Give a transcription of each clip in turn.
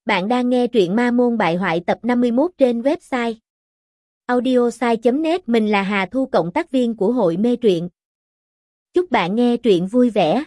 Bạn đang nghe truyện Ma Môn Bại Hoại tập 51 trên website audiosai.net. Mình là Hà Thu, cộng tác viên của hội mê truyện. Chúc bạn nghe truyện vui vẻ.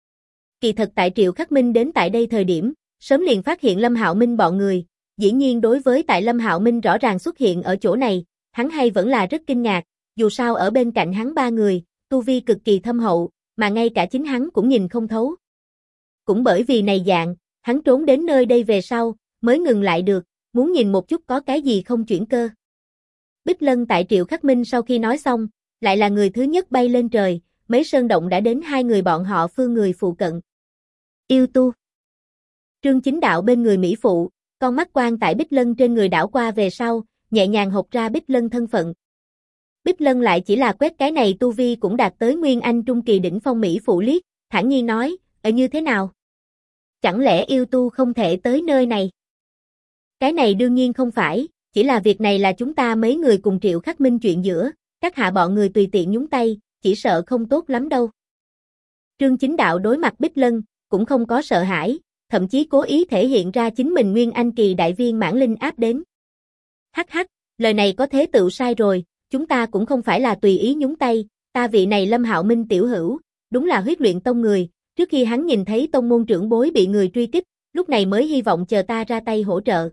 Kỳ thật tại Triệu Khắc Minh đến tại đây thời điểm, sớm liền phát hiện Lâm Hạo Minh bọn người. Dĩ nhiên đối với tại Lâm Hạo Minh rõ ràng xuất hiện ở chỗ này, hắn hay vẫn là rất kinh ngạc, dù sao ở bên cạnh hắn ba người, tu vi cực kỳ thâm hậu, mà ngay cả chính hắn cũng nhìn không thấu. Cũng bởi vì này dạng, hắn trốn đến nơi đây về sau, mới ngừng lại được, muốn nhìn một chút có cái gì không chuyển cơ. Bích Lân tại Triệu Khắc Minh sau khi nói xong, lại là người thứ nhất bay lên trời, mấy sơn động đã đến hai người bọn họ phương người phụ cận. Yêu tu. Trương Chính Đạo bên người mỹ phụ, con mắt quan tại Bích Lân trên người đảo qua về sau, nhẹ nhàng hộc ra Bích Lân thân phận. Bích Lân lại chỉ là quét cái này tu vi cũng đạt tới Nguyên Anh trung kỳ đỉnh phong mỹ phụ liếc, thản nhiên nói, như thế nào? Chẳng lẽ yêu tu không thể tới nơi này? Cái này đương nhiên không phải, chỉ là việc này là chúng ta mấy người cùng Triệu Khắc Minh chuyện giữa, các hạ bọn người tùy tiện nhúng tay, chỉ sợ không tốt lắm đâu. Trương Chính Đạo đối mặt Bích Lân, cũng không có sợ hãi, thậm chí cố ý thể hiện ra chính mình Nguyên Anh kỳ đại viên mãn linh áp đến. Hắc hắc, lời này có thế tựu sai rồi, chúng ta cũng không phải là tùy ý nhúng tay, ta vị này Lâm Hạo Minh tiểu hữu, đúng là huyết luyện tông người. Trước khi hắn nhìn thấy tông môn trưởng bối bị người truy kích, lúc này mới hy vọng chờ ta ra tay hỗ trợ.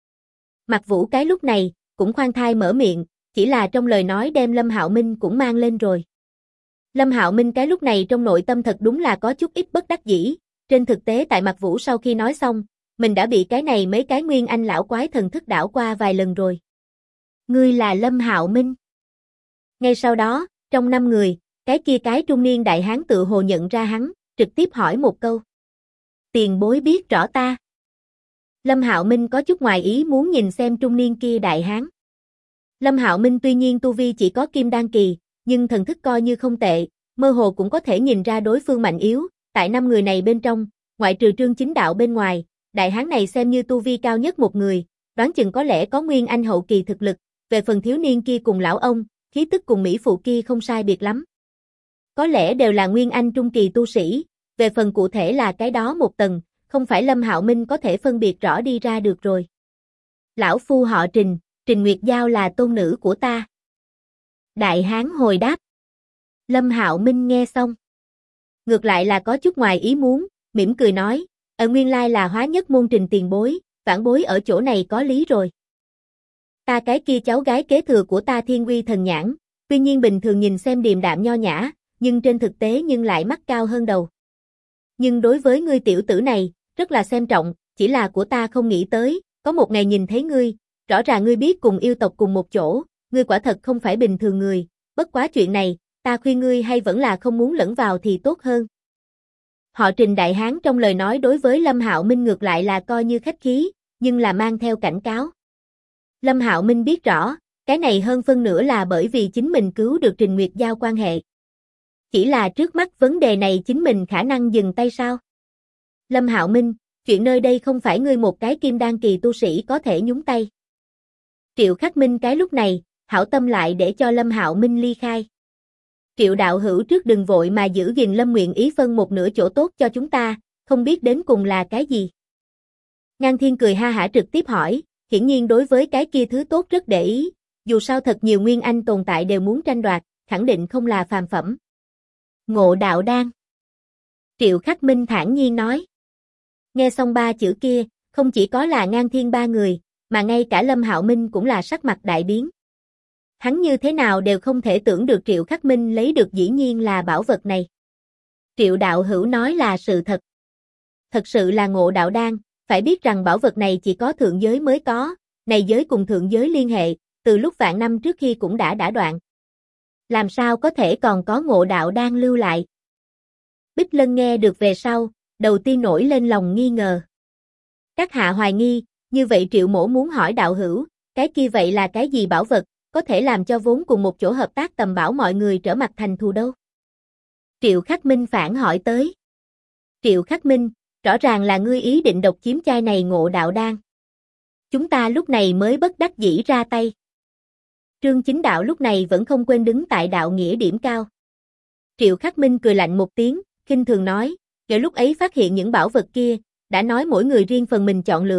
Mặc Vũ cái lúc này, cũng khoan thai mở miệng, chỉ là trong lời nói đem Lâm Hạo Minh cũng mang lên rồi. Lâm Hạo Minh cái lúc này trong nội tâm thật đúng là có chút ít bất đắc dĩ, trên thực tế tại Mặc Vũ sau khi nói xong, mình đã bị cái này mấy cái Nguyên Anh lão quái thần thức đảo qua vài lần rồi. Ngươi là Lâm Hạo Minh. Ngay sau đó, trong 5 người, cái kia cái trung niên đại hán tự hồ nhận ra hắn, trực tiếp hỏi một câu. Tiền bối biết rõ ta. Lâm Hạo Minh có chút ngoài ý muốn nhìn xem trung niên kia đại hán. Lâm Hạo Minh tuy nhiên tu vi chỉ có kim đan kỳ, nhưng thần thức coi như không tệ, mơ hồ cũng có thể nhìn ra đối phương mạnh yếu, tại 5 người này bên trong, ngoại trừ Trương Chính Đạo bên ngoài, đại hán này xem như tu vi cao nhất một người, đoán chừng có lẽ có Nguyên Anh hậu kỳ thực lực, về phần thiếu niên kia cùng lão ông, khí tức cùng mỹ phụ kia không sai biệt lắm. Có lẽ đều là Nguyên Anh trung kỳ tu sĩ, về phần cụ thể là cái đó một tầng, không phải Lâm Hạo Minh có thể phân biệt rõ đi ra được rồi. Lão phu họ Trình, Trình Nguyệt Giao là tôn nữ của ta. Đại hán hồi đáp. Lâm Hạo Minh nghe xong, ngược lại là có chút ngoài ý muốn, mỉm cười nói, nguyên lai là Hóa Nhất môn Trình tiền bối, vãn bối ở chỗ này có lý rồi. Ta cái kia cháu gái kế thừa của ta Thiên Uy thần nhãn, tuy nhiên bình thường nhìn xem điềm đạm nho nhã, nhưng trên thực tế nhưng lại mắt cao hơn đầu. Nhưng đối với ngươi tiểu tử này, rất là xem trọng, chỉ là của ta không nghĩ tới, có một ngày nhìn thấy ngươi, rõ ràng ngươi biết cùng yêu tộc cùng một chỗ, ngươi quả thật không phải bình thường người, bất quá chuyện này, ta khuyên ngươi hay vẫn là không muốn lẫn vào thì tốt hơn. Họ Trình đại hán trong lời nói đối với Lâm Hạo Minh ngược lại là coi như khách khí, nhưng là mang theo cảnh cáo. Lâm Hạo Minh biết rõ, cái này hơn phân nửa là bởi vì chính mình cứu được Trình Nguyệt Giao quan hệ. Chỉ là trước mắt vấn đề này chính mình khả năng dừng tay sao? Lâm Hạo Minh, chuyện nơi đây không phải ngươi một cái kim đan kỳ tu sĩ có thể nhúng tay. Triệu Khắc Minh cái lúc này, hảo tâm lại để cho Lâm Hạo Minh ly khai. Triệu đạo hữu trước đừng vội mà giữ gìn Lâm nguyện ý phân một nửa chỗ tốt cho chúng ta, không biết đến cùng là cái gì. Ngang Thiên cười ha hả trực tiếp hỏi, hiển nhiên đối với cái kia thứ tốt rất để ý, dù sao thật nhiều Nguyên Anh tồn tại đều muốn tranh đoạt, khẳng định không là phàm phẩm. Ngộ đạo đan. Triệu Khắc Minh thản nhiên nói. Nghe xong ba chữ kia, không chỉ có là Ngang Thiên ba người, mà ngay cả Lâm Hạo Minh cũng là sắc mặt đại biến. Hắn như thế nào đều không thể tưởng được Triệu Khắc Minh lấy được dĩ nhiên là bảo vật này. Triệu đạo hữu nói là sự thật. Thật sự là ngộ đạo đan, phải biết rằng bảo vật này chỉ có thượng giới mới có, này giới cùng thượng giới liên hệ, từ lúc vạn năm trước khi cũng đã đoạn. Làm sao có thể còn có ngộ đạo đan lưu lại? Bích Lân nghe được về sau, đầu tiên nổi lên lòng nghi ngờ. Các hạ hoài nghi, như vậy Triệu mỗ muốn hỏi đạo hữu, cái kia vậy là cái gì bảo vật, có thể làm cho vốn cùng một chỗ hợp tác tầm bảo mọi người trở mặt thành thù đâu? Triệu Khắc Minh phản hỏi tới. Triệu Khắc Minh, rõ ràng là ngươi ý định độc chiếm chai này ngộ đạo đan. Chúng ta lúc này mới bất đắc dĩ ra tay. Trương Chính Đạo lúc này vẫn không quên đứng tại đạo nghĩa điểm cao. Triệu Khắc Minh cười lạnh một tiếng, khinh thường nói, kể lúc ấy phát hiện những bảo vật kia, đã nói mỗi người riêng phần mình chọn lựa,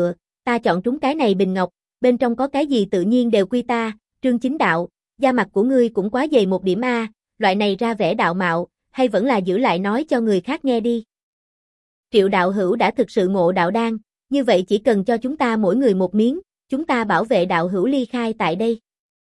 ta chọn trúng cái này bình ngọc, bên trong có cái gì tự nhiên đều quy ta, Trương Chính Đạo, da mặt của ngươi cũng quá dày một điểm a, loại này ra vẻ đạo mạo, hay vẫn là giữ lại nói cho người khác nghe đi. Triệu đạo hữu đã thực sự ngộ đạo đan, như vậy chỉ cần cho chúng ta mỗi người một miếng, chúng ta bảo vệ đạo hữu ly khai tại đây.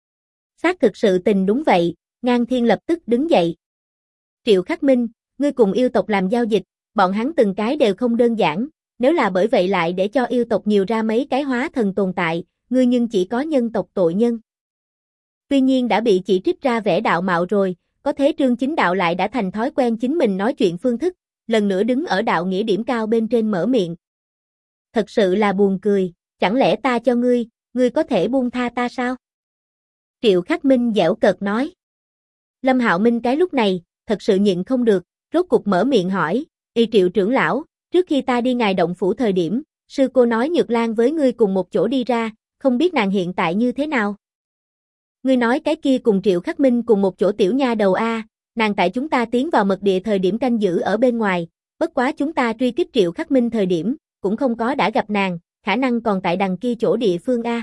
Xác thực sự tình đúng vậy, Ngang Thiên lập tức đứng dậy. Triệu Khắc Minh, ngươi cùng yêu tộc làm giao dịch, bọn hắn từng cái đều không đơn giản, nếu là bởi vậy lại để cho yêu tộc nhiều ra mấy cái hóa thần tồn tại, ngươi nhưng chỉ có nhân tộc tội nhân. Tuy nhiên đã bị chỉ trích ra vẻ đạo mạo rồi, có thế Trương Chính Đạo lại đã thành thói quen chính mình nói chuyện phương thức, lần nữa đứng ở đạo nghĩa điểm cao bên trên mở miệng. Thật sự là buồn cười, chẳng lẽ ta cho ngươi có thể buông tha ta sao? Triệu Khắc Minh giễu cợt nói. Lâm Hạo Minh cái lúc này, thật sự nhịn không được, rốt cục mở miệng hỏi, Triệu trưởng lão, trước khi ta đi ngài động phủ thời điểm, sư cô nói Nhược Lan với ngươi cùng một chỗ đi ra, không biết nàng hiện tại như thế nào? Ngươi nói cái kia cùng Triệu Khắc Minh cùng một chỗ tiểu nha đầu a, nàng tại chúng ta tiến vào mật địa thời điểm canh giữ ở bên ngoài, bất quá chúng ta truy kích Triệu Khắc Minh thời điểm, cũng không có đã gặp nàng, khả năng còn tại đằng kia chỗ địa phương a.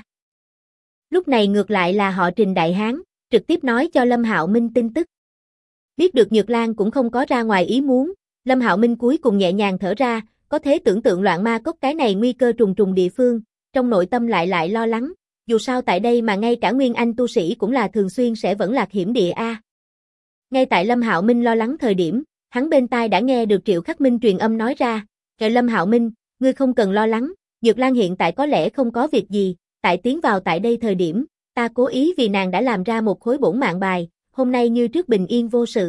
Lúc này ngược lại là họ Trình Đại Hán, trực tiếp nói cho Lâm Hạo Minh tin tức. Biết được Nhược Lan cũng không có ra ngoài ý muốn, Lâm Hạo Minh cuối cùng nhẹ nhàng thở ra, có thể tưởng tượng Loạn Ma Cốc cái này nguy cơ trùng trùng địa phương, trong nội tâm lại lo lắng, dù sao tại đây mà ngay cả Nguyên Anh tu sĩ cũng là thường xuyên sẽ vẫn lạc hiểm địa a. Ngay tại Lâm Hạo Minh lo lắng thời điểm, hắn bên tai đã nghe được Triệu Khắc Minh truyền âm nói ra, "Kệ Lâm Hạo Minh, ngươi không cần lo lắng, Nhược Lan hiện tại có lẽ không có việc gì, tại tiến vào tại đây thời điểm, ta cố ý vì nàng đã làm ra một khối bổn mạng bài, hôm nay như trước bình yên vô sự."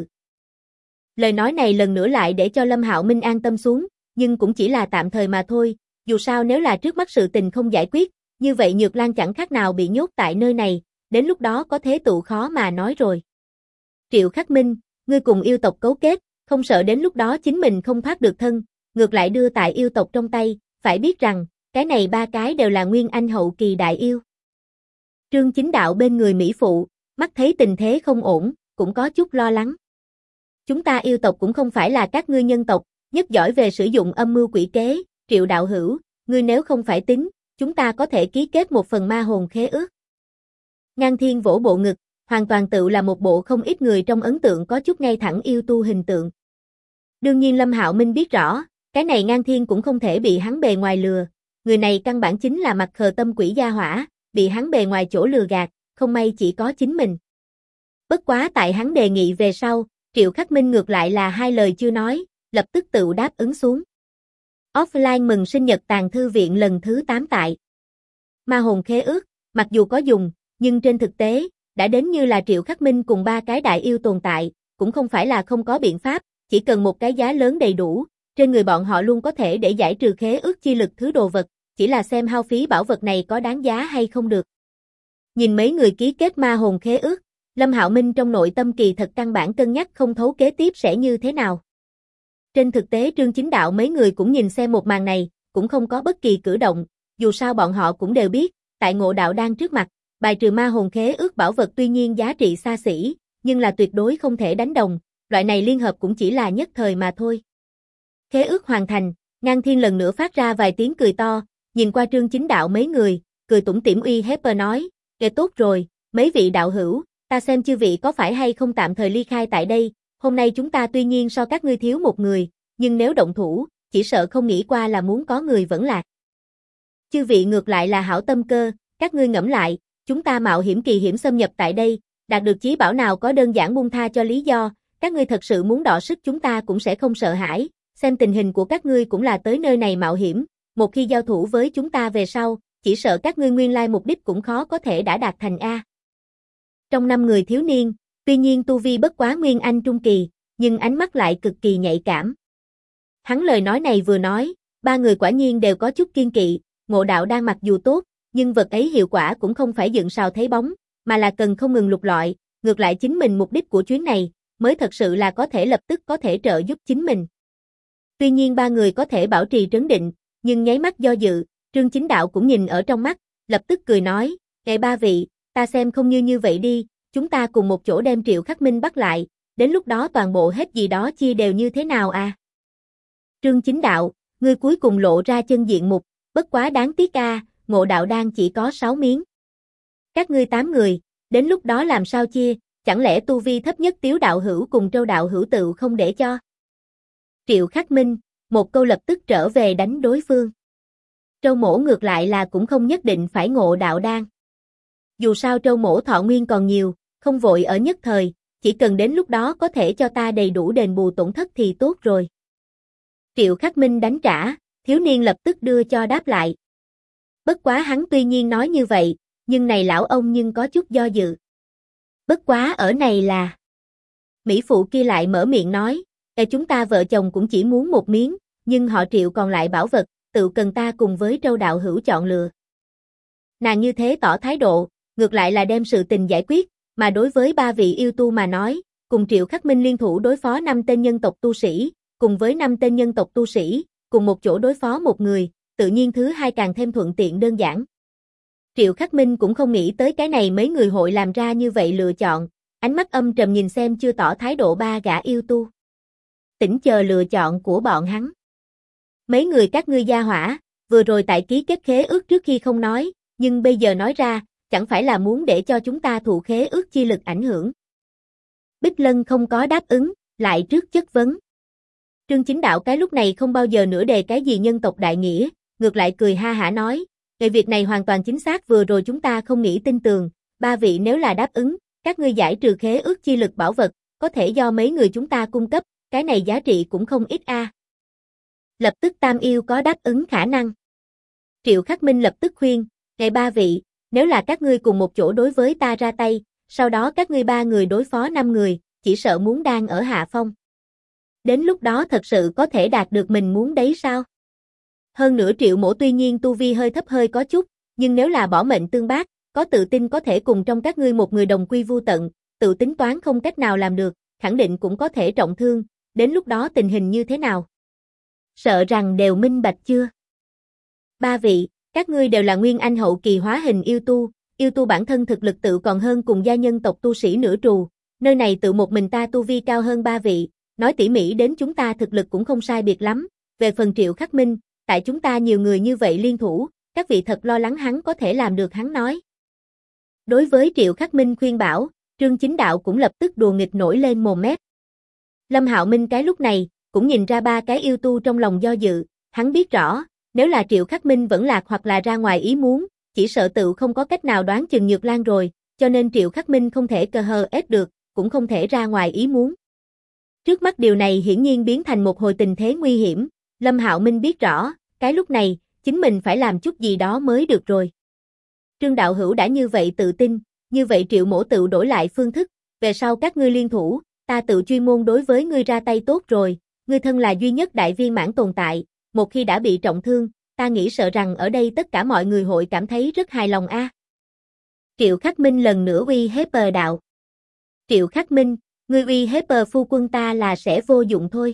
Lời nói này lần nữa lại để cho Lâm Hạo Minh an tâm xuống, nhưng cũng chỉ là tạm thời mà thôi, dù sao nếu là trước mắt sự tình không giải quyết, như vậy Nhược Lan chẳng khác nào bị nhốt tại nơi này, đến lúc đó có thế tụ khó mà nói rồi. Triệu Khắc Minh, ngươi cùng yêu tộc cấu kết, không sợ đến lúc đó chính mình không thoát được thân, ngược lại đưa tại yêu tộc trong tay, phải biết rằng, cái này ba cái đều là Nguyên Anh hậu kỳ đại yêu. Trương Chính Đạo bên người Mỹ Phụ, mắt thấy tình thế không ổn, cũng có chút lo lắng. Chúng ta yêu tộc cũng không phải là các ngươi nhân tộc, nhất giỏi về sử dụng âm mưu quỷ kế, Triệu đạo hữu, ngươi nếu không phải tính, chúng ta có thể ký kết một phần ma hồn khế ước. Ngang Thiên vỗ bộ ngực, hoàn toàn tự là một bộ không ít người trong ấn tượng có chút ngay thẳng yêu tu hình tượng. Đương nhiên Lâm Hạo Minh biết rõ, cái này Ngang Thiên cũng không thể bị hắn bề ngoài lừa, người này căn bản chính là mặt khờ tâm quỷ gia hỏa, bị hắn bề ngoài chỗ lừa gạt, không may chỉ có chính mình. Bất quá tại hắn đề nghị về sau, Triệu Khắc Minh ngược lại là hai lời chưa nói, lập tức tự đáp ứng xuống. Offline mừng sinh nhật Tàng Thư Viện lần thứ 8 tại. Ma hồn khế ước, mặc dù có dùng, nhưng trên thực tế, đã đến như là Triệu Khắc Minh cùng ba cái đại yêu tồn tại, cũng không phải là không có biện pháp, chỉ cần một cái giá lớn đầy đủ, trên người bọn họ luôn có thể để giải trừ khế ước chi lực thứ đồ vật, chỉ là xem hao phí bảo vật này có đáng giá hay không được. Nhìn mấy người ký kết ma hồn khế ước, Lâm Hạo Minh trong nội tâm kỳ thật căn bản cân nhắc không thấu kế tiếp sẽ như thế nào. Trên thực tế Trương Chính Đạo mấy người cũng nhìn xem một màn này, cũng không có bất kỳ cử động, dù sao bọn họ cũng đều biết, tại Ngộ Đạo Đan trước mặt, bài trừ ma hồn khế ước bảo vật tuy nhiên giá trị xa xỉ, nhưng là tuyệt đối không thể đánh đồng, loại này liên hợp cũng chỉ là nhất thời mà thôi. Khế ước hoàn thành, Ngang Thiên lần nữa phát ra vài tiếng cười to, nhìn qua Trương Chính Đạo mấy người, cười tủm tỉm uy hiếp nói, "Kệ tốt rồi, mấy vị đạo hữu, ta xem chư vị có phải hay không tạm thời ly khai tại đây, hôm nay chúng ta tuy nhiên so các ngươi thiếu một người, nhưng nếu động thủ, chỉ sợ không nghĩ qua là muốn có người vẫn lạc. Chư vị ngược lại là hảo tâm cơ, các ngươi ngẫm lại, chúng ta mạo hiểm kỳ hiểm xâm nhập tại đây, đạt được chí bảo nào có đơn giản buông tha cho lý do, các ngươi thật sự muốn đọ sức chúng ta cũng sẽ không sợ hãi, xem tình hình của các ngươi cũng là tới nơi này mạo hiểm, một khi giao thủ với chúng ta về sau, chỉ sợ các ngươi nguyên lai mục đích cũng khó có thể đã đạt thành a." Trong 5 người thiếu niên, tuy nhiên tu vi bất quá Nguyên Anh trung kỳ, nhưng ánh mắt lại cực kỳ nhạy cảm. Hắn lời nói này vừa nói, ba người quả nhiên đều có chút kiên kỵ, Ngộ Đạo Đan mặc dù tốt, nhưng vật ấy hiệu quả cũng không phải dựng sào thấy bóng, mà là cần không ngừng lục lọi, ngược lại chính mình mục đích của chuyến này, mới thật sự là có thể lập tức có thể trợ giúp chính mình. Tuy nhiên ba người có thể bảo trì trấn định, nhưng nháy mắt do dự, Trương Chính Đạo cũng nhìn ở trong mắt, lập tức cười nói, ba vị, ta xem không như vậy đi, chúng ta cùng một chỗ đem Triệu Khắc Minh bắt lại, đến lúc đó toàn bộ hết gì đó chia đều như thế nào à?" Trương Chính Đạo, ngươi cuối cùng lộ ra chân diện mục, bất quá đáng tiếc a, ngộ đạo đan chỉ có 6 miếng. Các ngươi 8 người, đến lúc đó làm sao chia, chẳng lẽ tu vi thấp nhất Tiếu đạo hữu cùng Trâu đạo hữu tự không để cho? Triệu Khắc Minh, một câu lập tức trở về đánh đối phương. Trâu mỗ ngược lại là cũng không nhất định phải ngộ đạo đan. Dù sao Trâu mỗ thọ nguyên còn nhiều, không vội ở nhất thời, chỉ cần đến lúc đó có thể cho ta đầy đủ đền bù tổn thất thì tốt rồi. Triệu Khắc Minh đánh trả, thiếu niên lập tức đưa cho đáp lại. Bất quá hắn tuy nhiên nói như vậy, nhưng này lão ông nhưng có chút do dự. Bất quá ở này là... Mỹ phụ kia lại mở miệng nói, chúng ta vợ chồng cũng chỉ muốn một miếng, nhưng họ Triệu còn lại bảo vật, tự cần ta cùng với Trâu đạo hữu chọn lựa. Nàng như thế tỏ thái độ, ngược lại là đem sự tình giải quyết, mà đối với 3 vị yêu tu mà nói, cùng Triệu Khắc Minh liên thủ đối phó 5 tên nhân tộc tu sĩ, cùng với 5 tên nhân tộc tu sĩ, cùng một chỗ đối phó một người, tự nhiên thứ hai càng thêm thuận tiện đơn giản. Triệu Khắc Minh cũng không nghĩ tới cái này mấy người hội làm ra như vậy lựa chọn, ánh mắt âm trầm nhìn xem chưa tỏ thái độ 3 gã yêu tu. Tỉnh chờ lựa chọn của bọn hắn. Mấy người các ngươi gia hỏa, vừa rồi tại ký kết khế ước trước khi không nói, nhưng bây giờ nói ra, chẳng phải là muốn để cho chúng ta thụ khế ước chi lực ảnh hưởng. Bích Lân không có đáp ứng, lại trước chất vấn. Trương Chính Đạo cái lúc này không bao giờ nữa đề cái gì nhân tộc đại nghĩa, ngược lại cười ha hả nói, về việc này hoàn toàn chính xác vừa rồi chúng ta không nghĩ tin tường, 3 vị nếu là đáp ứng, các ngươi giải trừ khế ước chi lực bảo vật, có thể do mấy người chúng ta cung cấp, cái này giá trị cũng không ít a. Lập tức Tam Yêu có đáp ứng khả năng. Triệu Khắc Minh lập tức khuyên, ngày 3 vị, nếu là các ngươi cùng một chỗ đối với ta ra tay, sau đó các ngươi 3 người đối phó 5 người, chỉ sợ muốn đang ở hạ phong. Đến lúc đó thật sự có thể đạt được mình muốn đấy sao? Hơn nữa Triệu mỗ tuy nhiên tu vi hơi thấp hơi có chút, nhưng nếu là bỏ mệnh tương bác, có tự tin có thể cùng trong các ngươi một người đồng quy vu tận, tự tính toán không cách nào làm được, khẳng định cũng có thể trọng thương, đến lúc đó tình hình như thế nào? Sợ rằng đều minh bạch chưa? 3 vị, các ngươi đều là nguyên anh hậu kỳ hóa hình yêu tu bản thân thực lực tự còn hơn cùng gia nhân tộc tu sĩ nửa trù, nơi này tự một mình ta tu vi cao hơn 3 vị, nói tỉ mỉ đến chúng ta thực lực cũng không sai biệt lắm, về phần Triệu Khắc Minh, tại chúng ta nhiều người như vậy liên thủ, các vị thật lo lắng hắn có thể làm được hắn nói. Đối với Triệu Khắc Minh khuyên bảo, Trương Chính Đạo cũng lập tức đùa nghịch nổi lên mồm mép. Lâm Hạo Minh cái lúc này, cũng nhìn ra 3 cái yêu tu trong lòng do dự, hắn biết rõ, nếu là Triệu Khắc Minh vẫn lạc hoặc là ra ngoài ý muốn, chỉ sợ tự không có cách nào đoán chừng Nhược Lan rồi, cho nên Triệu Khắc Minh không thể cờ hờ ép được, cũng không thể ra ngoài ý muốn. Trước mắt điều này hiển nhiên biến thành một hồi tình thế nguy hiểm, Lâm Hạo Minh biết rõ, cái lúc này, chính mình phải làm chút gì đó mới được rồi. Trương đạo hữu đã như vậy tự tin, như vậy Triệu mỗ tự đổi lại phương thức, về sau các ngươi liên thủ, ta tự chuyên môn đối với ngươi ra tay tốt rồi, ngươi thân là duy nhất đại viên mãn tồn tại, một khi đã bị trọng thương, ta nghĩ sợ rằng ở đây tất cả mọi người hội cảm thấy rất hài lòng a. Triệu Khắc Minh lần nữa uy hiếp đạo. Triệu Khắc Minh, ngươi uy hiếp phu quân ta là sẽ vô dụng thôi.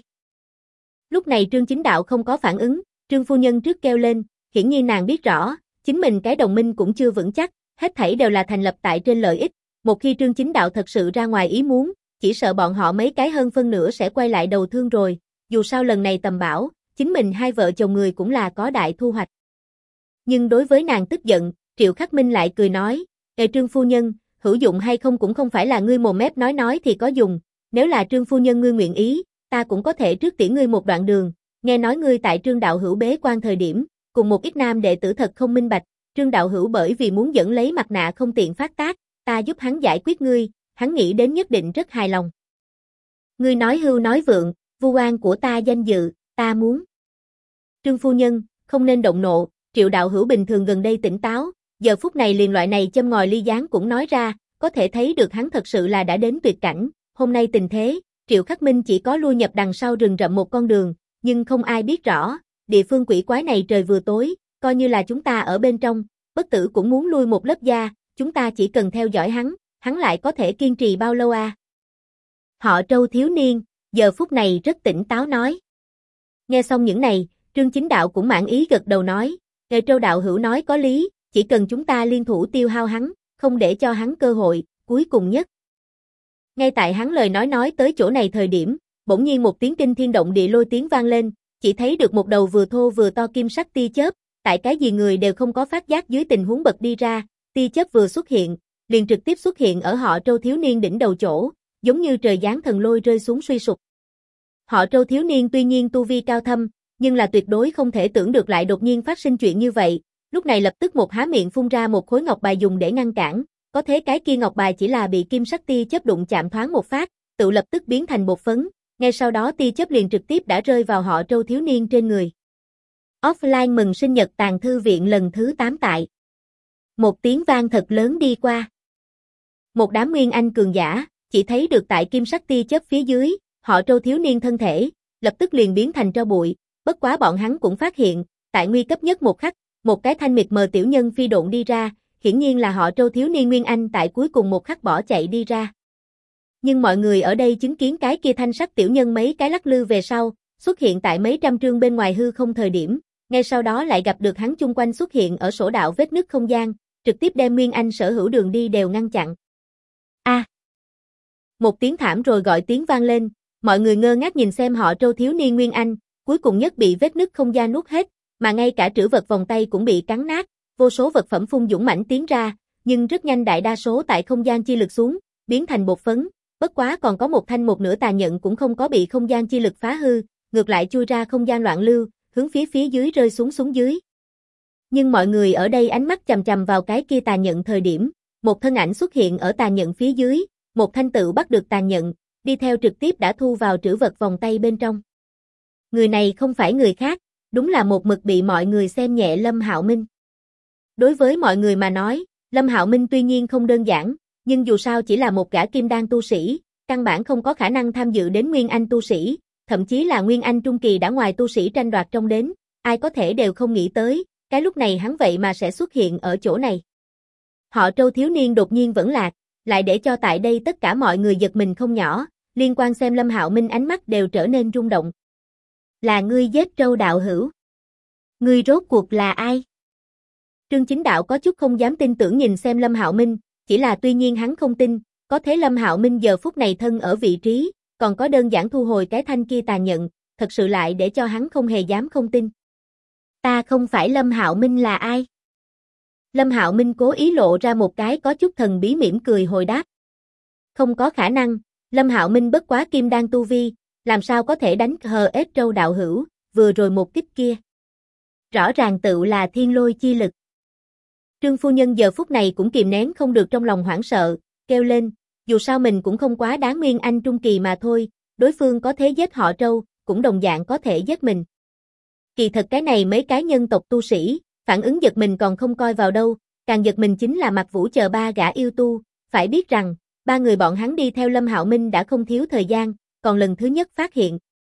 Lúc này Trương Chính Đạo không có phản ứng, Trương phu nhân trước kêu lên, hiển nhiên nàng biết rõ, chính mình cái đồng minh cũng chưa vững chắc, hết thảy đều là thành lập tại trên lợi ích, một khi Trương Chính Đạo thật sự ra ngoài ý muốn, chỉ sợ bọn họ mấy cái hơn phân nửa sẽ quay lại đầu thương rồi, dù sao lần này tầm bảo, chính mình hai vợ chồng người cũng là có đại thu hoạch. Nhưng đối với nàng tức giận, Triệu Khắc Minh lại cười nói, Trương phu nhân, hữu dụng hay không cũng không phải là ngươi mồm mép nói thì có dùng, nếu là Trương phu nhân ngươi nguyện ý, ta cũng có thể trước tiễn ngươi một đoạn đường, nghe nói ngươi tại Trương đạo hữu bế quan thời điểm, cùng một ít nam đệ tử thật không minh bạch, Trương đạo hữu bởi vì muốn dẫn lấy mặt nạ không tiện phát tác, ta giúp hắn giải quyết ngươi, hắn nghĩ đến nhất định rất hài lòng. Ngươi nói hưu nói vượng, vu oan của ta danh dự, ta muốn. Trương phu nhân, không nên động nộ, Triệu đạo hữu bình thường gần đây tỉnh táo, giờ phút này liền loại này châm ngòi ly gián cũng nói ra, có thể thấy được hắn thật sự là đã đến tuyệt cảnh, hôm nay tình thế, Triệu Khắc Minh chỉ có lui nhập đằng sau rừng rậm một con đường, nhưng không ai biết rõ, địa phương quỷ quái này trời vừa tối, coi như là chúng ta ở bên trong, bất tử cũng muốn lui một lớp da, chúng ta chỉ cần theo dõi hắn lại có thể kiên trì bao lâu à? Họ Trâu thiếu niên, giờ phút này rất tỉnh táo nói. Nghe xong những này, Trương Chính Đạo cũng mãn ý gật đầu nói, Nghe Trâu đạo hữu nói có lý, chỉ cần chúng ta liên thủ tiêu hao hắn, không để cho hắn cơ hội, cuối cùng nhất. Ngay tại hắn lời nói tới chỗ này thời điểm, bỗng nhiên một tiếng kinh thiên động địa lôi tiếng vang lên, chỉ thấy được một đầu vừa thô vừa to kim sắc tia chớp, tại cái gì người đều không có phát giác dưới tình huống bật đi ra, tia chớp vừa xuất hiện, liền trực tiếp xuất hiện ở họ Trâu thiếu niên đỉnh đầu chỗ, giống như trời giáng thần lôi rơi xuống suy sụp. Họ Trâu thiếu niên tuy nhiên tu vi cao thâm, nhưng là tuyệt đối không thể tưởng được lại đột nhiên phát sinh chuyện như vậy, lúc này lập tức một há miệng phun ra một khối ngọc bài dùng để ngăn cản, có thế cái kia ngọc bài chỉ là bị kim sắc tia chớp đụng chạm thoáng một phát, tự lập tức biến thành bột phấn, ngay sau đó tia chớp liền trực tiếp đã rơi vào họ Trâu thiếu niên trên người. Offline mừng sinh nhật Tàng Thư Viện lần thứ 8 tại. Một tiếng vang thật lớn đi qua. Một đám nguyên anh cường giả, chỉ thấy được tại kim sắc tia chớp phía dưới, họ Trâu thiếu niên thân thể, lập tức liền biến thành tro bụi, bất quá bọn hắn cũng phát hiện, tại nguy cấp nhất một khắc, một cái thanh mịt mờ tiểu nhân phi độn đi ra, hiển nhiên là họ Trâu thiếu niên nguyên anh tại cuối cùng một khắc bỏ chạy đi ra. Nhưng mọi người ở đây chứng kiến cái kia thanh sắc tiểu nhân mấy cái lắc lư về sau, xuất hiện tại mấy trăm trượng bên ngoài hư không thời điểm, ngay sau đó lại gặp được hắn chung quanh xuất hiện ở sổ đạo vết nứt không gian, trực tiếp đem nguyên anh sở hữu đường đi đều ngăn chặn. A! Một tiếng thảm rồi gọi tiếng vang lên, mọi người ngơ ngác nhìn xem họ Trâu thiếu niên nguyên anh, cuối cùng nhất bị vết nứt không gian nuốt hết, mà ngay cả trữ vật vòng tay cũng bị cắn nát, vô số vật phẩm phun dũng mãnh tiến ra, nhưng rất nhanh đại đa số tại không gian chi lực xuống, biến thành bột phấn, bất quá còn có một thanh một nửa tà nhận cũng không có bị không gian chi lực phá hư, ngược lại chui ra không gian loạn lưu, hướng phía dưới rơi xuống dưới. Nhưng mọi người ở đây ánh mắt chằm chằm vào cái kia tà nhận thời điểm, một thân ảnh xuất hiện ở tà nhận phía dưới, một thanh tự bắt được tà nhận, đi theo trực tiếp đã thu vào trữ vật vòng tay bên trong. Người này không phải người khác, đúng là một mực bị mọi người xem nhẹ Lâm Hạo Minh. Đối với mọi người mà nói, Lâm Hạo Minh tuy nhiên không đơn giản, nhưng dù sao chỉ là một gã kim đan tu sĩ, căn bản không có khả năng tham dự đến Nguyên Anh tu sĩ, thậm chí là Nguyên Anh trung kỳ đã ngoài tu sĩ tranh đoạt trong đến, ai có thể đều không nghĩ tới, cái lúc này hắn vậy mà sẽ xuất hiện ở chỗ này. Họ Trâu thiếu niên đột nhiên vẫn lạc, lại để cho tại đây tất cả mọi người giật mình không nhỏ, liên quan xem Lâm Hạo Minh ánh mắt đều trở nên rung động. Là ngươi giết Trâu đạo hữu? Ngươi rốt cuộc là ai? Trương Chính Đạo có chút không dám tin tưởng nhìn xem Lâm Hạo Minh, chỉ là tuy nhiên hắn không tin, có thế Lâm Hạo Minh giờ phút này thân ở vị trí, còn có đơn giản thu hồi cái thanh kia tà nhận, thật sự lại để cho hắn không hề dám không tin. Ta không phải Lâm Hạo Minh là ai? Lâm Hạo Minh cố ý lộ ra một cái có chút thần bí mỉm cười hồi đáp. Không có khả năng, Lâm Hạo Minh bất quá kim đan tu vi, làm sao có thể đánh HS Trâu đạo hữu, vừa rồi một kích kia. Rõ ràng tự là thiên lôi chi lực. Trương phu nhân giờ phút này cũng kìm nén không được trong lòng hoảng sợ, kêu lên, dù sao mình cũng không quá đáng Nguyên Anh trung kỳ mà thôi, đối phương có thể giết họ Trâu, cũng đồng dạng có thể giết mình. Kỳ thật cái này mấy cái nhân tộc tu sĩ, phản ứng giật mình còn không coi vào đâu, càng giật mình chính là Mạc Vũ chờ ba gã yêu tu, phải biết rằng, ba người bọn hắn đi theo Lâm Hạo Minh đã không thiếu thời gian, còn lần thứ nhất phát hiện.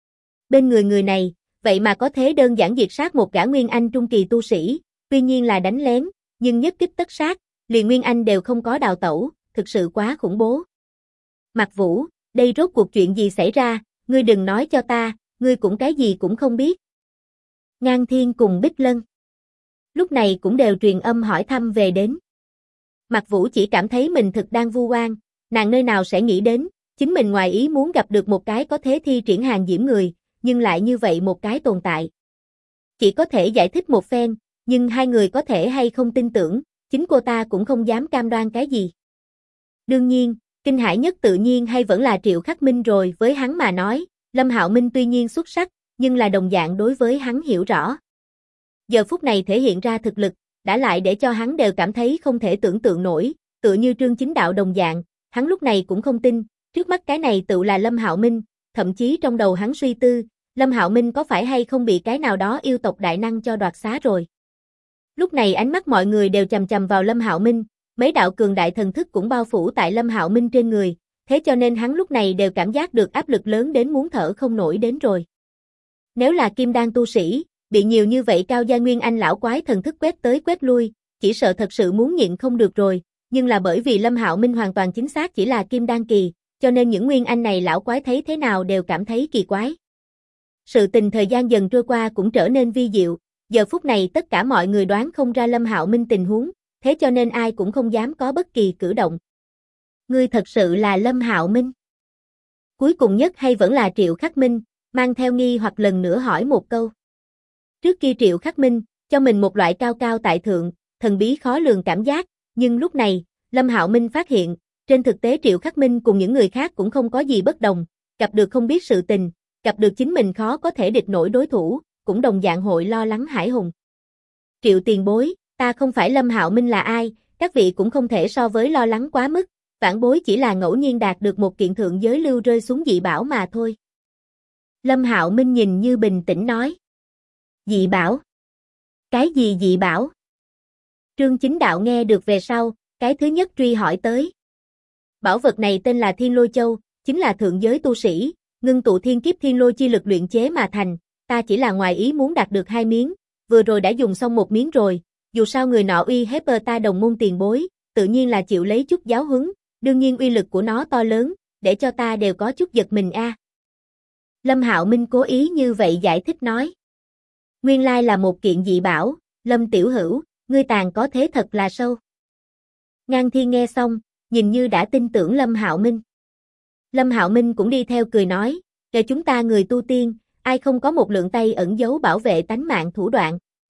Bên người này, vậy mà có thế đơn giản diệt sát một gã Nguyên Anh trung kỳ tu sĩ, tuy nhiên là đánh lén, nhưng nhất kích tất sát, liền Nguyên Anh đều không có đào tẩu, thực sự quá khủng bố. Mạc Vũ, đây rốt cuộc chuyện gì xảy ra, ngươi đừng nói cho ta, ngươi cũng cái gì cũng không biết. Ngang Thiên cùng Bích Lân lúc này cũng đều truyền âm hỏi thăm về đến. Mạc Vũ chỉ cảm thấy mình thực đang vu oan, nàng nơi nào sẽ nghĩ đến, chính mình ngoài ý muốn gặp được một cái có thế thi triển hàng diễm người, nhưng lại như vậy một cái tồn tại. Chỉ có thể giải thích một phen, nhưng hai người có thể hay không tin tưởng, chính cô ta cũng không dám cam đoan cái gì. Đương nhiên, kinh hãi nhất tự nhiên hay vẫn là Triệu Khắc Minh rồi, với hắn mà nói, Lâm Hạo Minh tuy nhiên xuất sắc, nhưng là đồng dạng đối với hắn hiểu rõ. Giờ phút này thể hiện ra thực lực, đã lại để cho hắn đều cảm thấy không thể tưởng tượng nổi, tựa như Trương Chính Đạo đồng dạng, hắn lúc này cũng không tin, trước mắt cái này tự là Lâm Hạo Minh, thậm chí trong đầu hắn suy tư, Lâm Hạo Minh có phải hay không bị cái nào đó yêu tộc đại năng cho đoạt xá rồi. Lúc này ánh mắt mọi người đều chằm chằm vào Lâm Hạo Minh, mấy đạo cường đại thần thức cũng bao phủ tại Lâm Hạo Minh trên người, thế cho nên hắn lúc này đều cảm giác được áp lực lớn đến muốn thở không nổi đến rồi. Nếu là kim đan tu sĩ, bị nhiều như vậy cao gia nguyên anh lão quái thần thức quét tới quét lui, chỉ sợ thật sự muốn nhịn không được rồi, nhưng là bởi vì Lâm Hạo Minh hoàn toàn chính xác chỉ là kim đan kỳ, cho nên những nguyên anh này lão quái thấy thế nào đều cảm thấy kỳ quái. Sự tình thời gian dần trôi qua cũng trở nên vi diệu, giờ phút này tất cả mọi người đoán không ra Lâm Hạo Minh tình huống, thế cho nên ai cũng không dám có bất kỳ cử động. Ngươi thật sự là Lâm Hạo Minh? Cuối cùng nhất hay vẫn là Triệu Khắc Minh, mang theo nghi hoặc lần nữa hỏi một câu. Trước kia Triệu Khắc Minh, cho mình một loại cao cao tại thượng, thần bí khó lường cảm giác, nhưng lúc này, Lâm Hạo Minh phát hiện, trên thực tế Triệu Khắc Minh cùng những người khác cũng không có gì bất đồng, gặp được không biết sự tình, gặp được chính mình khó có thể địch nổi đối thủ, cũng đồng dạng hội lo lắng hãi hùng. Triệu tiền bối, ta không phải Lâm Hạo Minh là ai, các vị cũng không thể so với lo lắng quá mức, vãn bối chỉ là ngẫu nhiên đạt được một kiện thượng giới lưu rơi xuống dị bảo mà thôi. Lâm Hạo Minh nhìn như bình tĩnh nói. Dị bảo? Cái gì dị bảo? Trương Chính Đạo nghe được về sau, cái thứ nhất truy hỏi tới. Bảo vật này tên là Thiên Lôi Châu, chính là thượng giới tu sĩ, ngưng tụ thiên kiếp thiên lôi chi lực luyện chế mà thành, ta chỉ là ngoài ý muốn đạt được 2 miếng, vừa rồi đã dùng xong 1 miếng rồi, dù sao người nọ uy hiếp ta đồng môn tiền bối, tự nhiên là chịu lấy chút giáo huấn, đương nhiên uy lực của nó to lớn, để cho ta đều có chút giật mình a. Lâm Hạo Minh cố ý như vậy giải thích nói. Nguyên lai là một kiện dị bảo, Lâm tiểu hữu, ngươi tàn có thế thật là sâu. Ngang Thiên nghe xong, nhìn như đã tin tưởng Lâm Hạo Minh. Lâm Hạo Minh cũng đi theo cười nói, để chúng ta người tu tiên, ai không có một lượng tay ẩn giấu bảo vệ tánh mạng thủ đoạn.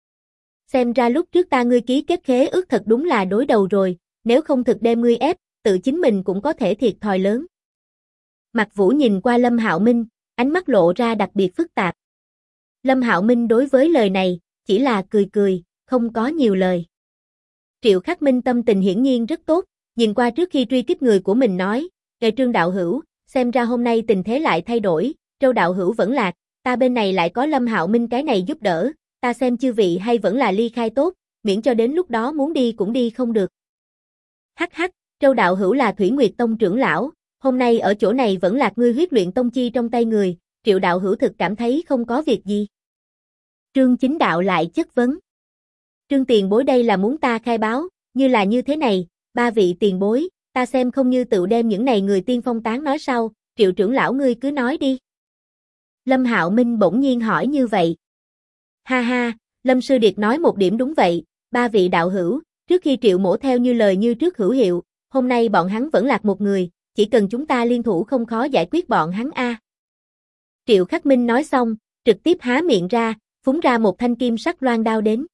Xem ra lúc trước ta ngươi ký kết khế ước thật đúng là đối đầu rồi, nếu không thực đem ngươi ép, tự chính mình cũng có thể thiệt thòi lớn. Mạc Vũ nhìn qua Lâm Hạo Minh, ánh mắt lộ ra đặc biệt phức tạp. Lâm Hạo Minh đối với lời này, chỉ là cười cười, không có nhiều lời. Triệu Khắc Minh tâm tình hiển nhiên rất tốt, nhìn qua trước khi truy kích người của mình nói, Trương đạo hữu, xem ra hôm nay tình thế lại thay đổi, Trâu đạo hữu vẫn lạc, ta bên này lại có Lâm Hạo Minh cái này giúp đỡ, ta xem chư vị hay vẫn là ly khai tốt, miễn cho đến lúc đó muốn đi cũng đi không được. Hắc hắc, Trâu đạo hữu là Thủy Nguyệt Tông trưởng lão, hôm nay ở chỗ này vẫn lạc ngươi huyết luyện tông chi trong tay người, Triệu đạo hữu thực cảm thấy không có việc gì. Trương Chính Đạo lại chất vấn. Trương tiền bối đây là muốn ta khai báo, như là như thế này, 3 vị tiền bối, ta xem không như tự đem những này người tiên phong tán nói sau, Triệu trưởng lão ngươi cứ nói đi. Lâm Hạo Minh bỗng nhiên hỏi như vậy. Ha ha, Lâm Sư Điệt nói một điểm đúng vậy, 3 vị đạo hữu, trước khi Triệu mổ theo như lời như trước hữu hiệu, hôm nay bọn hắn vẫn lạc một người, chỉ cần chúng ta liên thủ không khó giải quyết bọn hắn a. Triệu Khắc Minh nói xong, trực tiếp há miệng ra, phúng ra một thanh kim sắc loan đao đến.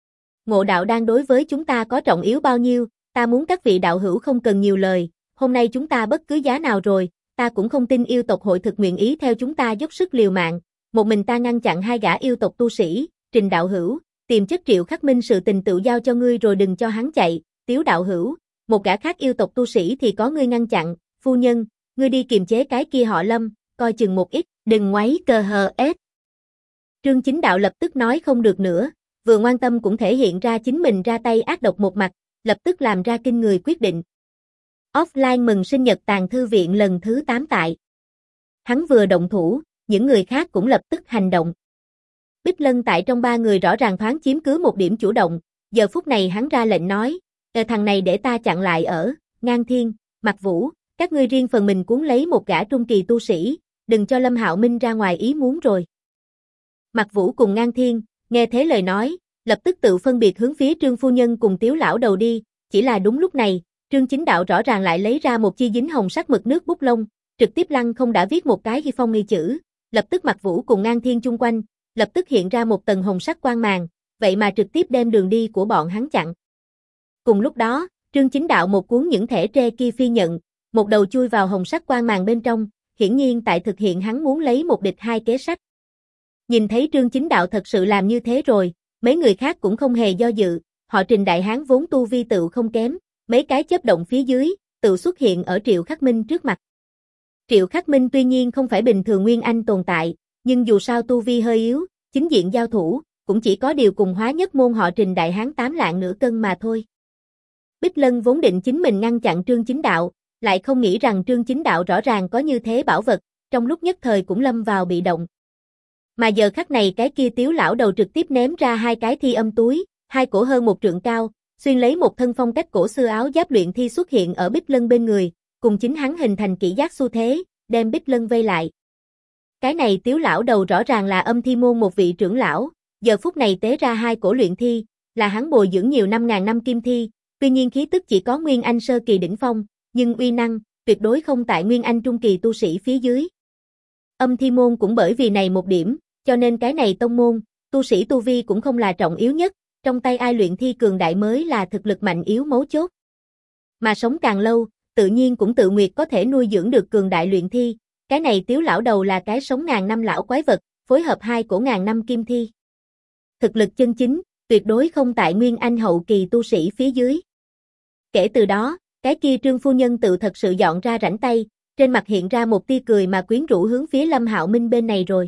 Ngộ đạo đang đối với chúng ta có trọng yếu bao nhiêu, ta muốn các vị đạo hữu không cần nhiều lời, hôm nay chúng ta bất cứ giá nào rồi, ta cũng không tin yêu tộc hội thực nguyện ý theo chúng ta dốc sức liều mạng, một mình ta ngăn chặn 2 gã yêu tộc tu sĩ, Trình đạo hữu, tìm chất Triệu Khắc Minh sự tình tự giao cho ngươi rồi đừng cho hắn chạy, Tiếu đạo hữu, một gã khác yêu tộc tu sĩ thì có ngươi ngăn chặn, phu nhân, ngươi đi kiềm chế cái kia họ Lâm, coi chừng một ít, đừng ngoáy cờ hờ ép. Trương Chính Đạo lập tức nói không được nữa, vừa ngoan tâm cũng thể hiện ra chính mình ra tay ác độc một mặt, lập tức làm ra kinh người quyết định. Offline mừng sinh nhật Tàng Thư Viện lần thứ 8 tại. Hắn vừa động thủ, những người khác cũng lập tức hành động. Bích Lân tại trong 3 người rõ ràng thoáng chiếm cứ một điểm chủ động, giờ phút này hắn ra lệnh nói, thằng này để ta chặn lại ở, Ngang Thiên, Mạc Vũ, các ngươi riêng phần mình cuốn lấy một gã trung kỳ tu sĩ, đừng cho Lâm Hạo Minh ra ngoài ý muốn rồi. Mạc Vũ cùng Ngang Thiên, nghe thế lời nói, lập tức tự phân biệt hướng phía Trương phu nhân cùng Tiếu lão đầu đi, chỉ là đúng lúc này, Trương Chính Đạo rõ ràng lại lấy ra một chi dính hồng sắc mực nước bút lông, trực tiếp lăng không đã viết một cái ghi phong nghi chữ, lập tức Mạc Vũ cùng Ngang Thiên chung quanh, lập tức hiện ra một tầng hồng sắc quang màn, vậy mà trực tiếp đem đường đi của bọn hắn chặn. Cùng lúc đó, Trương Chính Đạo một cuốn những thẻ tre kia phi nhận, một đầu chui vào hồng sắc quang màn bên trong, hiển nhiên tại thực hiện hắn muốn lấy một địch 2 kế sách. Nhìn thấy Trương Chính Đạo thật sự làm như thế rồi, mấy người khác cũng không hề do dự, họ Trình đại hán vốn tu vi tự không kém, mấy cái chớp động phía dưới, tự xuất hiện ở Triệu Khắc Minh trước mặt. Triệu Khắc Minh tuy nhiên không phải bình thường nguyên anh tồn tại, nhưng dù sao tu vi hơi yếu, chính diện giao thủ, cũng chỉ có điều cùng hóa nhất môn họ Trình đại hán 8 lạng nửa cân mà thôi. Bích Lân vốn định chính mình ngăn chặn Trương Chính Đạo, lại không nghĩ rằng Trương Chính Đạo rõ ràng có như thế bảo vật, trong lúc nhất thời cũng lâm vào bị động. Mà giờ khắc này cái kia Tiếu lão đầu trực tiếp ném ra 2 cái thi âm túi, 2 cổ hơn 1 trượng cao, xuyên lấy một thân phong cách cổ xưa áo giáp luyện thi xuất hiện ở Bích Lân bên người, cùng chính hắn hình thành kỷ giác xu thế, đem Bích Lân vây lại. Cái này Tiếu lão đầu rõ ràng là Âm Thi môn một vị trưởng lão, giờ phút này tế ra 2 cổ luyện thi, là hắn bồi dưỡng nhiều năm ngàn năm kim thi, tuy nhiên khí tức chỉ có Nguyên Anh sơ kỳ đỉnh phong, nhưng uy năng tuyệt đối không tại Nguyên Anh trung kỳ tu sĩ phía dưới. Âm Thi môn cũng bởi vì này một điểm, cho nên cái này tông môn, tu sĩ tu vi cũng không là trọng yếu nhất, trong tay ai luyện thi cường đại mới là thực lực mạnh yếu mấu chốt. Mà sống càng lâu, tự nhiên cũng tự nguyệt có thể nuôi dưỡng được cường đại luyện thi, cái này Tiếu lão đầu là cái sống ngàn năm lão quái vật, phối hợp hai cổ ngàn năm kim thi. Thực lực chân chính, tuyệt đối không tại Nguyên Anh hậu kỳ tu sĩ phía dưới. Kể từ đó, cái kia Trương phu nhân tự thật sự dọn ra rảnh tay, trên mặt hiện ra một tia cười mà quyến rũ hướng phía Lâm Hạo Minh bên này rồi.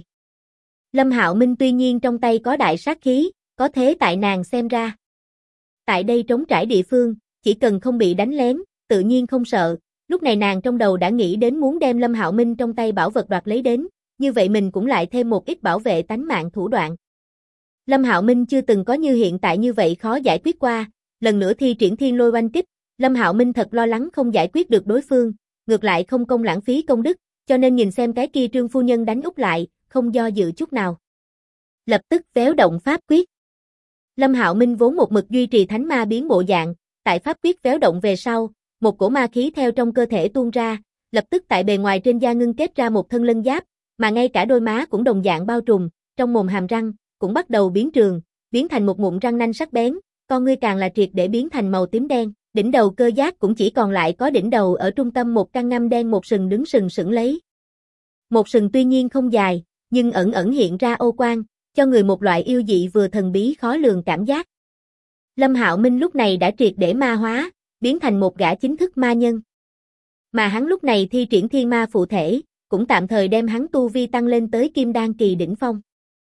Lâm Hạo Minh tuy nhiên trong tay có đại sát khí, có thế tại nàng xem ra. Tại đây trống trải địa phương, chỉ cần không bị đánh lén, tự nhiên không sợ, lúc này nàng trong đầu đã nghĩ đến muốn đem Lâm Hạo Minh trong tay bảo vật đoạt lấy đến, như vậy mình cũng lại thêm một ít bảo vệ tánh mạng thủ đoạn. Lâm Hạo Minh chưa từng có như hiện tại như vậy khó giải quyết qua, lần nữa thi triển thiên lôi oanh kích, Lâm Hạo Minh thật lo lắng không giải quyết được đối phương, ngược lại không công lãng phí công đức, cho nên nhìn xem cái kia Trương phu nhân đánh úp lại, không do dự chút nào. Lập tức véo động pháp quyết. Lâm Hạo Minh vốn một mực duy trì thánh ma biến bộ dạng, tại pháp quyết véo động về sau, một cổ ma khí theo trong cơ thể tuôn ra, lập tức tại bề ngoài trên da ngưng kết ra một thân lân giáp, mà ngay cả đôi má cũng đồng dạng bao trùm, trong mồm hàm răng cũng bắt đầu biến trường, biến thành một ngụm răng nanh sắc bén, con ngươi càng là triệt để biến thành màu tím đen, đỉnh đầu cơ giác cũng chỉ còn lại có đỉnh đầu ở trung tâm một căn ngăm đen một sừng đứng sừng sững lấy. Một sừng tuy nhiên không dài, nhưng ẩn ẩn hiện ra ô quang, cho người một loại yêu dị vừa thần bí khó lường cảm giác. Lâm Hạo Minh lúc này đã triệt để ma hóa, biến thành một gã chính thức ma nhân. Mà hắn lúc này thi triển thiên ma phụ thể, cũng tạm thời đem hắn tu vi tăng lên tới kim đan kỳ đỉnh phong.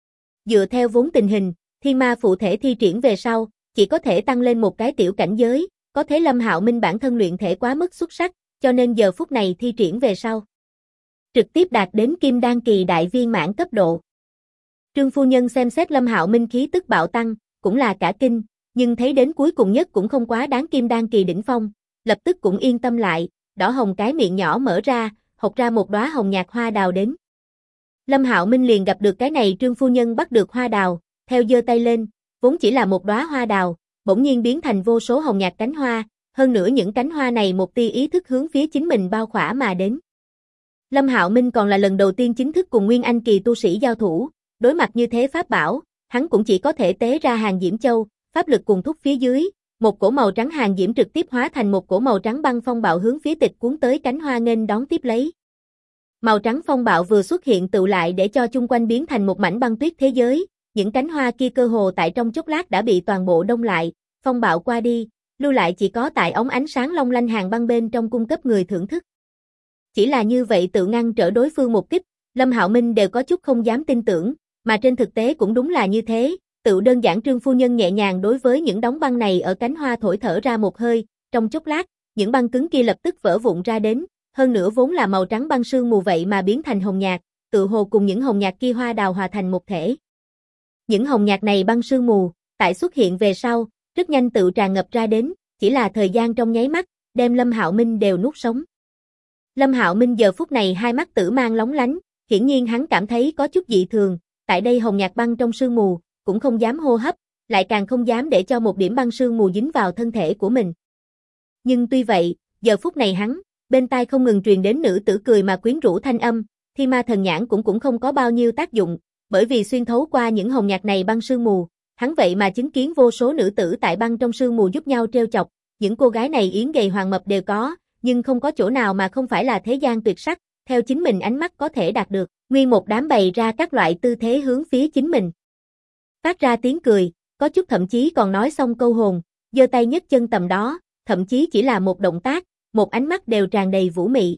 Dựa theo vốn tình hình, thiên ma phụ thể thi triển về sau, chỉ có thể tăng lên một cái tiểu cảnh giới, có thế Lâm Hạo Minh bản thân luyện thể quá mức xuất sắc, cho nên giờ phút này thi triển về sau, trực tiếp đạt đến kim đan kỳ đại viên mãn cấp độ. Trương phu nhân xem xét Lâm Hạo Minh khí tức bạo tăng, cũng là cả kinh, nhưng thấy đến cuối cùng nhất cũng không quá đáng kim đan kỳ đỉnh phong, lập tức cũng yên tâm lại, đỏ hồng cái miệng nhỏ mở ra, hộc ra một đóa hồng nhạt hoa đào đến. Lâm Hạo Minh liền gặp được cái này Trương phu nhân bắt được hoa đào, theo giơ tay lên, vốn chỉ là một đóa hoa đào, bỗng nhiên biến thành vô số hồng nhạt cánh hoa, hơn nữa những cánh hoa này một tia ý thức hướng phía chính mình bao khỏa mà đến. Lâm Hạo Minh còn là lần đầu tiên chính thức cùng Nguyên Anh kỳ tu sĩ giao thủ, đối mặt như thế pháp bảo, hắn cũng chỉ có thể tế ra hàng diễm châu, pháp lực cùng thúc phía dưới, một cổ màu trắng hàng diễm trực tiếp hóa thành một cổ màu trắng băng phong bạo hướng phía tịch cuốn tới cánh hoa nghênh đón tiếp lấy. Màu trắng phong bạo vừa xuất hiện tụ lại để cho chung quanh biến thành một mảnh băng tuyết thế giới, những cánh hoa kia cơ hồ tại trong chốc lát đã bị toàn bộ đông lại, phong bạo qua đi, lưu lại chỉ có tại ống ánh sáng long lanh hàng băng bên trong cung cấp người thưởng thức. Chỉ là như vậy tự ngăn trở đối phương một kích, Lâm Hạo Minh đều có chút không dám tin tưởng, mà trên thực tế cũng đúng là như thế, tự đơn giản Trương phu nhân nhẹ nhàng đối với những đống băng này ở cánh hoa thổi thở ra một hơi, trong chốc lát, những băng cứng kia lập tức vỡ vụn ra đến, hơn nữa vốn là màu trắng băng sương mù vậy mà biến thành hồng nhạt, tự hồ cùng những hồng nhạt kia hoa đào hòa thành một thể. Những hồng nhạt này băng sương mù, tại xuất hiện về sau, rất nhanh tự tràn ngập ra đến, chỉ là thời gian trong nháy mắt, đem Lâm Hạo Minh đều nuốt sống. Lâm Hạo Minh giờ phút này hai mắt tử mang lóng lánh, hiển nhiên hắn cảm thấy có chút dị thường, tại đây hồng nhạt băng trong sương mù, cũng không dám hô hấp, lại càng không dám để cho một điểm băng sương mù dính vào thân thể của mình. Nhưng tuy vậy, giờ phút này hắn, bên tai không ngừng truyền đến nữ tử cười mà quyến rũ thanh âm, Thiên Ma thần nhãn cũng không có bao nhiêu tác dụng, bởi vì xuyên thấu qua những hồng nhạt này băng sương mù, hắn vậy mà chứng kiến vô số nữ tử tại băng trong sương mù giúp nhau trêu chọc, những cô gái này yến gầy hoàng mập đều có, nhưng không có chỗ nào mà không phải là thế gian tuyệt sắc, theo chính mình ánh mắt có thể đạt được, nguyên một đám bày ra các loại tư thế hướng phía chính mình. Phát ra tiếng cười, có chút thậm chí còn nói xong câu hồn, giơ tay nhấc chân tầm đó, thậm chí chỉ là một động tác, một ánh mắt đều tràn đầy vũ mị.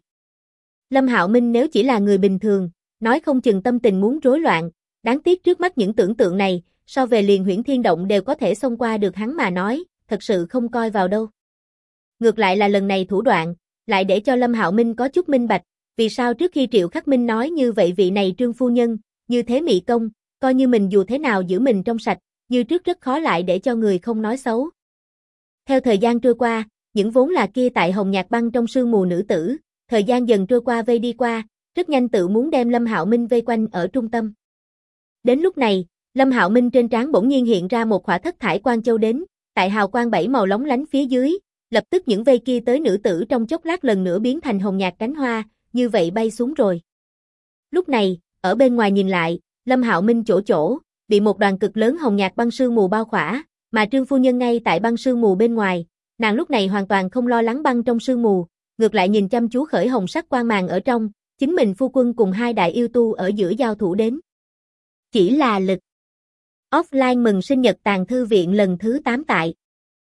Lâm Hạo Minh nếu chỉ là người bình thường, nói không chừng tâm tình muốn rối loạn, đáng tiếc trước mắt những tưởng tượng này, so về liền Huyễn Thiên Động đều có thể xông qua được hắn mà nói, thật sự không coi vào đâu. Ngược lại là lần này thủ đoạn, lại để cho Lâm Hạo Minh có chút minh bạch, vì sao trước khi Triệu Khắc Minh nói như vậy vị này Trương phu nhân, như thế mị công, coi như mình dù thế nào giữ mình trong sạch, như trước rất khó lại để cho người không nói xấu. Theo thời gian trôi qua, những vốn là kia tại hồng nhạt băng trong sương mù nữ tử, thời gian dần trôi qua vây đi qua, rất nhanh tự muốn đem Lâm Hạo Minh vây quanh ở trung tâm. Đến lúc này, Lâm Hạo Minh trên trán bỗng nhiên hiện ra một khỏa thất thải quang châu đến, tại hào quang bảy màu lóng lánh phía dưới, lập tức những vây kia tới nữ tử trong chốc lát lần nữa biến thành hồng nhạt cánh hoa, như vậy bay xuống rồi. Lúc này, ở bên ngoài nhìn lại, Lâm Hạo Minh chỗ, bị một đoàn cực lớn hồng nhạt băng sương mù bao khỏa, mà Trương phu nhân ngay tại băng sương mù bên ngoài, nàng lúc này hoàn toàn không lo lắng băng trong sương mù, ngược lại nhìn chăm chú khởi hồng sắc quang màn ở trong, chính mình phu quân cùng hai đại yêu tu ở giữa giao thủ đến. Chỉ là lực. Offline mừng sinh nhật tàng thư viện lần thứ 8 tại.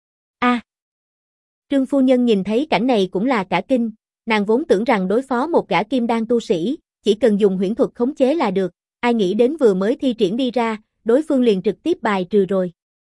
Trương phu nhân nhìn thấy cảnh này cũng là cả kinh, nàng vốn tưởng rằng đối phó một gã kim đan tu sĩ, chỉ cần dùng huyễn thuật khống chế là được, ai nghĩ đến vừa mới thi triển đi ra, đối phương liền trực tiếp bài trừ rồi.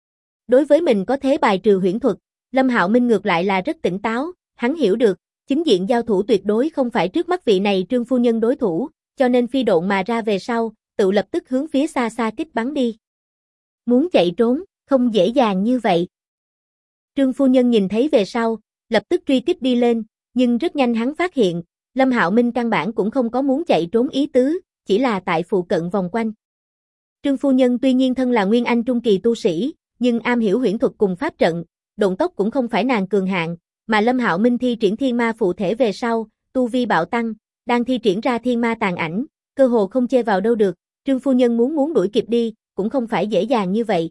Đối với mình có thế bài trừ huyễn thuật, Lâm Hạo Minh ngược lại là rất tỉnh táo, hắn hiểu được, chính diện giao thủ tuyệt đối không phải trước mắt vị này Trương phu nhân đối thủ, cho nên phi độn mà ra về sau, tự lập tức hướng phía xa xa kích bắn đi. Muốn chạy trốn, không dễ dàng như vậy. Trương phu nhân nhìn thấy về sau, lập tức truy kích đi lên, nhưng rất nhanh hắn phát hiện, Lâm Hạo Minh căn bản cũng không có muốn chạy trốn ý tứ, chỉ là tại phụ cận vòng quanh. Trương phu nhân tuy nhiên thân là nguyên anh trung kỳ tu sĩ, nhưng am hiểu huyễn thuật cùng pháp trận, độn tốc cũng không phải nàng cường hạn, mà Lâm Hạo Minh thi triển thiên ma phụ thể về sau, tu vi bạo tăng, đang thi triển ra thiên ma tàn ảnh, cơ hồ không chê vào đâu được, Trương phu nhân muốn đuổi kịp đi, cũng không phải dễ dàng như vậy.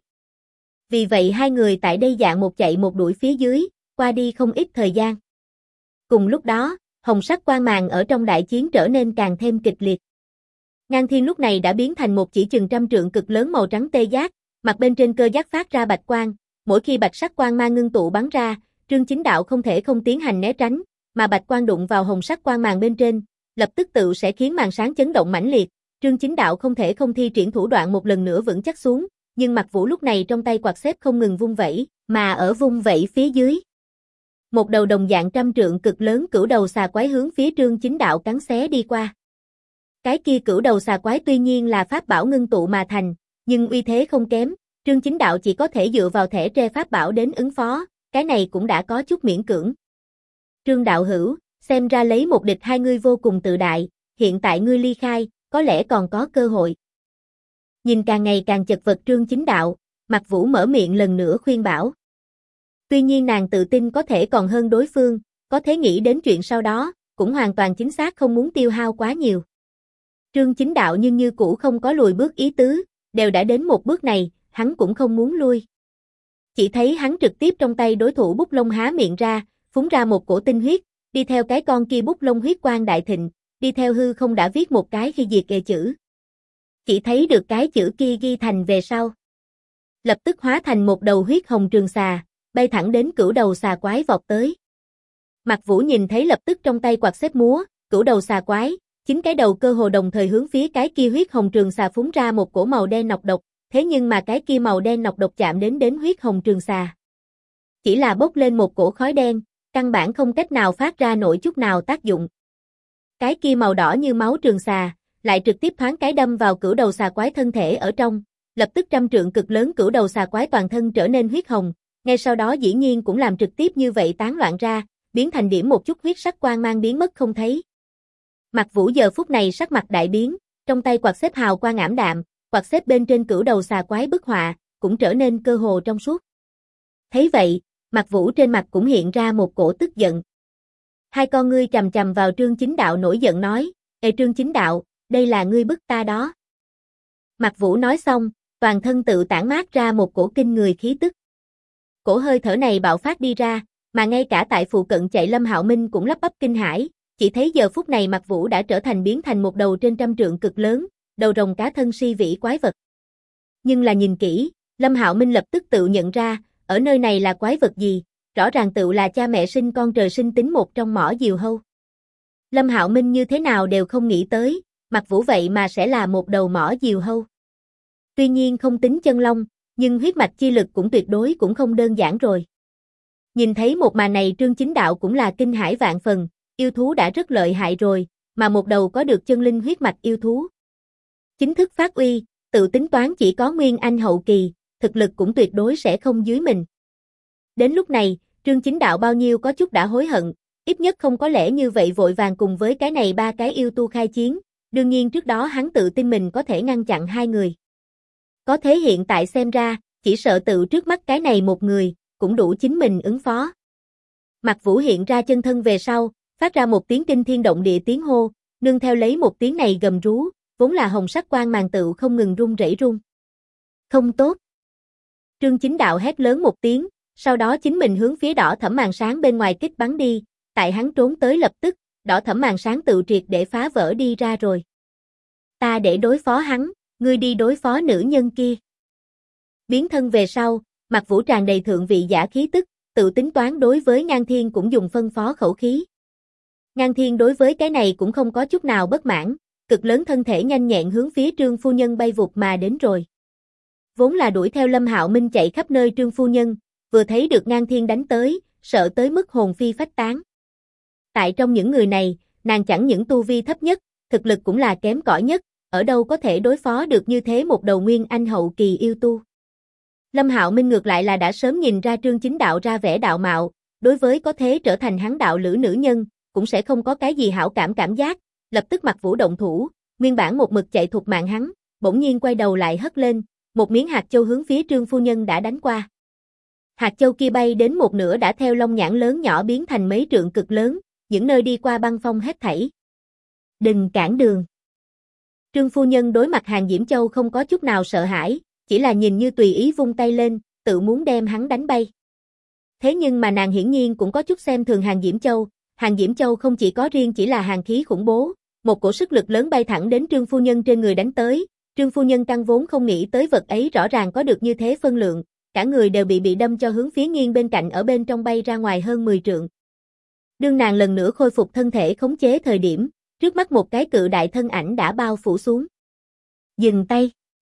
Vì vậy hai người tại đây dạng một chạy một đuổi phía dưới, qua đi không ít thời gian. Cùng lúc đó, hồng sắc quang màn ở trong đại chiến trở nên càng thêm kịch liệt. Ngang thiên lúc này đã biến thành một chỉ chừng trăm trượng cực lớn màu trắng tê giác, mặt bên trên cơ giác phát ra bạch quang, mỗi khi bạch sắc quang mang ngưng tụ bắn ra, Trương Chính Đạo không thể không tiến hành né tránh, mà bạch quang đụng vào hồng sắc quang màn bên trên, lập tức tự sẽ khiến màn sáng chấn động mãnh liệt, Trương Chính Đạo không thể không thi triển thủ đoạn một lần nữa vững chắc xuống, nhưng Mạc Vũ lúc này trong tay quạt xếp không ngừng vung vẩy, mà ở vung vẩy phía dưới, một đầu đồng dạng trăm trượng cực lớn cửu đầu xà quái hướng phía Trương Chính Đạo cắn xé đi qua. Cái kia cửu đầu xà quái tuy nhiên là pháp bảo ngưng tụ mà thành, nhưng uy thế không kém, Trương Chính Đạo chỉ có thể dựa vào thẻ tre pháp bảo đến ứng phó, cái này cũng đã có chút miễn cưỡng. Trương đạo hữu, xem ra lấy một địch hai ngươi vô cùng tự đại, hiện tại ngươi ly khai, có lẽ còn có cơ hội. Nhìn càng ngày càng chật vật Trương Chính Đạo, Mạc Vũ mở miệng lần nữa khuyên bảo. Tuy nhiên nàng tự tin có thể còn hơn đối phương, có thể nghĩ đến chuyện sau đó, cũng hoàn toàn chính xác không muốn tiêu hao quá nhiều. Trương Chính Đạo nhưng như cũ không có lùi bước ý tứ, đều đã đến một bước này, hắn cũng không muốn lui. Chỉ thấy hắn trực tiếp trong tay đối thủ bút lông há miệng ra, phúng ra một cổ tinh huyết, đi theo cái con kia bút lông huyết quang đại thịnh, đi theo hư không đã viết một cái khi diệt chữ. Chỉ thấy được cái chữ kia ghi thành về sau. Lập tức hóa thành một đầu huyết hồng trường xà, bay thẳng đến cửu đầu xà quái vọt tới. Mạc Vũ nhìn thấy lập tức trong tay quạt xếp múa, cửu đầu xà quái, chính cái đầu cơ hồ đồng thời hướng phía cái kia huyết hồng trường xà phúng ra một cổ màu đen nọc độc, thế nhưng mà cái kia màu đen nọc độc chạm đến huyết hồng trường xà. Chỉ là bốc lên một cổ khói đen, căn bản không cách nào phát ra nổi chút nào tác dụng. Cái kia màu đỏ như máu trường xà, lại trực tiếp thoáng cái đâm vào cửu đầu xà quái thân thể ở trong, lập tức trăm trượng cực lớn cửu đầu xà quái toàn thân trở nên huyết hồng, ngay sau đó dĩ nhiên cũng làm trực tiếp như vậy tán loạn ra, biến thành điểm một chút huyết sắc quang mang biến mất không thấy. Mạc Vũ giờ phút này sắc mặt đại biến, trong tay quạt xếp hào quang ảm đạm, quạt xếp bên trên cửu đầu xà quái bức họa, cũng trở nên cơ hồ trong suốt. Thấy vậy, Mạc Vũ trên mặt cũng hiện ra một cổ tức giận. Hai con ngươi chằm chằm vào Trương Chính Đạo nổi giận nói, "Ê Trương Chính Đạo, đây là ngươi bức ta đó." Mạc Vũ nói xong, toàn thân tự tản mát ra một cổ kinh người khí tức. Cổ hơi thở này bạo phát đi ra, mà ngay cả tại phụ cận chạy Lâm Hạo Minh cũng lắp bắp kinh hãi, chỉ thấy giờ phút này Mạc Vũ đã trở thành biến thành một đầu trên trăm trượng cực lớn, đầu rồng cá thân si vĩ quái vật. Nhưng là nhìn kỹ, Lâm Hạo Minh lập tức tự nhận ra, ở nơi này là quái vật gì, rõ ràng tự là cha mẹ sinh con trời sinh tính một trong mỏ diều hâu. Lâm Hạo Minh như thế nào đều không nghĩ tới, Mạc Vũ vậy mà sẽ là một đầu mỏ diều hâu. Tuy nhiên không tính chân long, nhưng huyết mạch chi lực cũng tuyệt đối cũng không đơn giản rồi. Nhìn thấy một màn này Trương Chính Đạo cũng là kinh hãi vạn phần, yêu thú đã rất lợi hại rồi, mà một đầu có được chân linh huyết mạch yêu thú. Chính thức phát uy, tự tính toán chỉ có nguyên anh hậu kỳ, thực lực cũng tuyệt đối sẽ không dưới mình. Đến lúc này, Trương Chính Đạo bao nhiêu có chút đã hối hận, ít nhất không có lẽ như vậy vội vàng cùng với cái này ba cái yêu tu khai chiến, đương nhiên trước đó hắn tự tin mình có thể ngăn chặn hai người. Có thế hiện tại xem ra, chỉ sợ tự trước mắt cái này một người, cũng đủ chính mình ứng phó. Mạc Vũ hiện ra chân thân về sau, phát ra một tiếng kinh thiên động địa tiếng hô, nương theo lấy một tiếng này gầm rú, vốn là hồng sắc quang màn tự không ngừng rung rẩy rung. Không tốt. Trương Chính Đạo hét lớn một tiếng, sau đó chính mình hướng phía đỏ thẫm màn sáng bên ngoài kích bắn đi, tại hắn trốn tới lập tức, đỏ thẫm màn sáng tự triệt để phá vỡ đi ra rồi. Ta để đối phó hắn, ngươi đi đối phó nữ nhân kia. Biến thân về sau, Mạc Vũ tràn đầy thượng vị giả khí tức, tự tính toán đối với Ngang Thiên cũng dùng phân phó khẩu khí. Ngang Thiên đối với cái này cũng không có chút nào bất mãn, cực lớn thân thể nhanh nhẹn hướng phía Trương phu nhân bay vụt mà đến rồi. Vốn là đuổi theo Lâm Hạo Minh chạy khắp nơi Trương phu nhân, vừa thấy được Ngang Thiên đánh tới, sợ tới mức hồn phi phách tán. Tại trong những người này, nàng chẳng những tu vi thấp nhất, thực lực cũng là kém cỏi nhất, ở đâu có thể đối phó được như thế một đầu nguyên anh hậu kỳ yêu tu. Lâm Hạo Minh ngược lại là đã sớm nhìn ra Trương Chính Đạo ra vẻ đạo mạo, đối với có thế trở thành hắn đạo lữ nữ nhân, cũng sẽ không có cái gì hảo cảm giác, lập tức Mạc Vũ động thủ, nguyên bản một mực chạy thục mạng hắn, bỗng nhiên quay đầu lại hất lên, một miếng hạt châu hướng phía Trương phu nhân đã đánh qua. Hạt châu kia bay đến một nửa đã theo long nhãn lớn nhỏ biến thành mấy trượng cực lớn, những nơi đi qua băng phong hết thảy. Đừng cản đường. Trương phu nhân đối mặt Hàn Diễm Châu không có chút nào sợ hãi, chỉ là nhìn như tùy ý vung tay lên, tự muốn đem hắn đánh bay. Thế nhưng mà nàng hiển nhiên cũng có chút xem thường Hàn Diễm Châu, Hàn Diễm Châu không chỉ có riêng chỉ là hàn khí khủng bố, một cổ sức lực lớn bay thẳng đến Trương phu nhân trên người đánh tới, Trương phu nhân căn vốn không nghĩ tới vật ấy rõ ràng có được như thế phân lượng, cả người đều bị đâm cho hướng phía nghiêng bên cạnh ở bên trong bay ra ngoài hơn 10 trượng. Đương nàng lần nữa khôi phục thân thể khống chế thời điểm, trước mắt một cái cự đại thân ảnh đã bao phủ xuống. Dừng tay.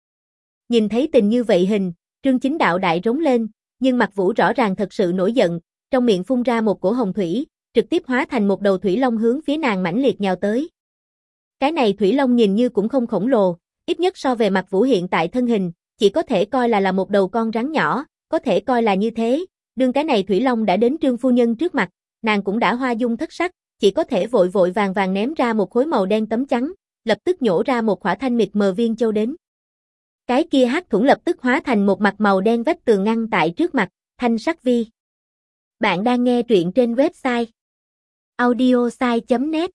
Nhìn thấy tình như vậy hình, Trương Chính Đạo đại rống lên, nhưng Mạc Vũ rõ ràng thật sự nổi giận, trong miệng phun ra một cổ hồng thủy, trực tiếp hóa thành một đầu thủy long hướng phía nàng mãnh liệt nhào tới. Cái này thủy long nhìn như cũng không khổng lồ, ít nhất so về Mạc Vũ hiện tại thân hình, chỉ có thể coi là một đầu con rắn nhỏ, có thể coi là như thế, đương cái này thủy long đã đến Trương phu nhân trước mặt, nàng cũng đã hoa dung thất sắc, chỉ có thể vội vội vàng ném ra một khối màu đen tấm trắng, lập tức nhổ ra một khỏa thanh mịt mờ viên châu đến. Cái kia hắc thủng lập tức hóa thành một mặt màu đen vách tường ngăn tại trước mặt, Thanh Sắc Vi. Bạn đang nghe truyện trên website audiosai.net.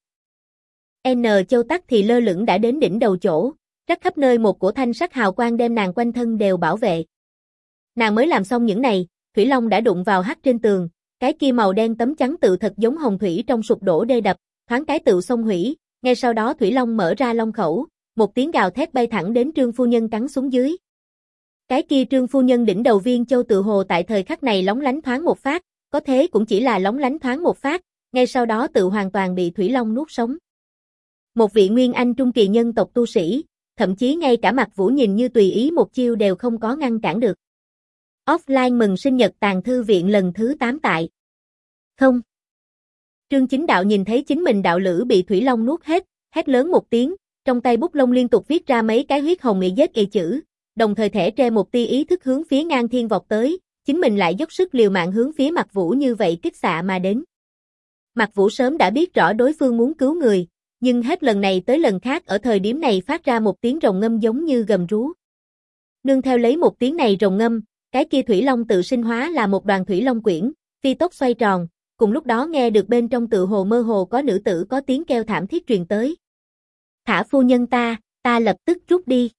N Châu Tắc thì lơ lửng đã đến đỉnh đầu chỗ, rắc khắp nơi một cổ thanh sắc hào quang đem nàng quanh thân đều bảo vệ. Nàng mới làm xong những này, thủy long đã đụng vào hắc trên tường, cái kia màu đen tấm trắng tự thật giống hồng thủy trong sụp đổ đê đập, thoáng cái tự xông hủy, ngay sau đó thủy long mở ra long khẩu, một tiếng gào thét bay thẳng đến Trương phu nhân cắn xuống dưới. Cái kia Trương phu nhân đỉnh đầu viên châu tự hồ tại thời khắc này lóng lánh thoáng một phát, có thế cũng chỉ là lóng lánh thoáng một phát, ngay sau đó tự hoàn toàn bị thủy long nuốt sống. Một vị nguyên anh trung kỳ nhân tộc tu sĩ, thậm chí ngay cả Mạc Vũ nhìn như tùy ý một chiêu đều không có ngăn cản được. Offline mừng sinh nhật Tàng Thư Viện lần thứ 8 tại. Không. Trương Chính Đạo nhìn thấy chính mình đạo lữ bị thủy long nuốt hết, hét lớn một tiếng, trong tay bút lông liên tục viết ra mấy cái huyết hồng y dết y chữ, đồng thời thẻ tre một tia ý thức hướng phía Ngang Thiên vọt tới, chính mình lại dốc sức liều mạng hướng phía Mạc Vũ như vậy kích xạ mà đến. Mạc Vũ sớm đã biết rõ đối phương muốn cứu người, nhưng hết lần này tới lần khác ở thời điểm này phát ra một tiếng rồng ngâm giống như gầm rú. Nương theo lấy một tiếng này rồng ngâm, cái kia thủy long tự sinh hóa là một đoàn thủy long quyển, phi tốc xoay tròn, cùng lúc đó nghe được bên trong tự hồ mơ hồ có nữ tử có tiếng kêu thảm thiết truyền tới. Thả phu nhân ta lập tức rút đi.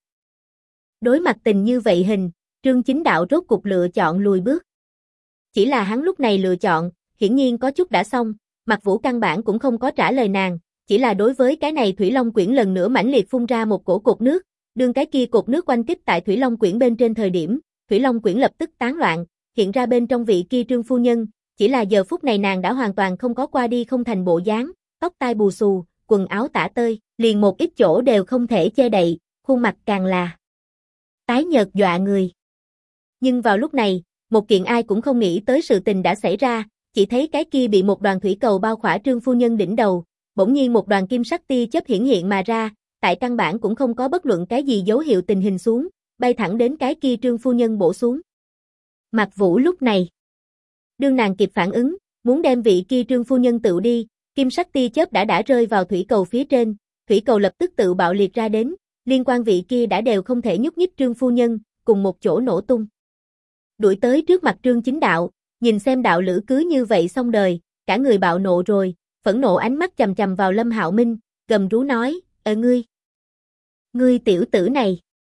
Đối mặt tình như vậy hình, Trương Chính Đạo rốt cục lựa chọn lùi bước. Chỉ là hắn lúc này lựa chọn, hiển nhiên có chút đã xong, Mạc Vũ căn bản cũng không có trả lời nàng, chỉ là đối với cái này thủy long quyển lần nữa mãnh liệt phun ra một cổ cột nước, đương cái kia cột nước quanh kích tại thủy long quyển bên trên thời điểm, thủy long quyển lập tức tán loạn, hiện ra bên trong vị kia Trương phu nhân, chỉ là giờ phút này nàng đã hoàn toàn không có qua đi không thành bộ dáng, tóc tai bù xù, quần áo tả tơi, liền một ít chỗ đều không thể che đậy, khuôn mặt càng là tái nhợt dọa người. Nhưng vào lúc này, một kiện ai cũng không nghĩ tới sự tình đã xảy ra, chỉ thấy cái kia bị một đoàn thủy cầu bao khỏa Trương phu nhân đỉnh đầu, bỗng nhiên một đoàn kim sắc tia chớp hiển hiện mà ra, tại căn bản cũng không có bất luận cái gì dấu hiệu tình hình xuống, bay thẳng đến cái kia Trương phu nhân bổ xuống. Mạc Vũ lúc này, đương nàng kịp phản ứng, muốn đem vị kia Trương phu nhân tự đi, kim sắc tia chớp đã rơi vào thủy cầu phía trên, thủy cầu lập tức tự bạo liệt ra đến, liên quan vị kia đã đều không thể nhúc nhích Trương phu nhân, cùng một chỗ nổ tung. Đuổi tới trước mặt Trương Chính Đạo, nhìn xem đạo lữ cứ như vậy xong đời, cả người bạo nộ rồi, phẫn nộ ánh mắt chằm chằm vào Lâm Hạo Minh, gầm rú nói, ngươi tiểu tử này,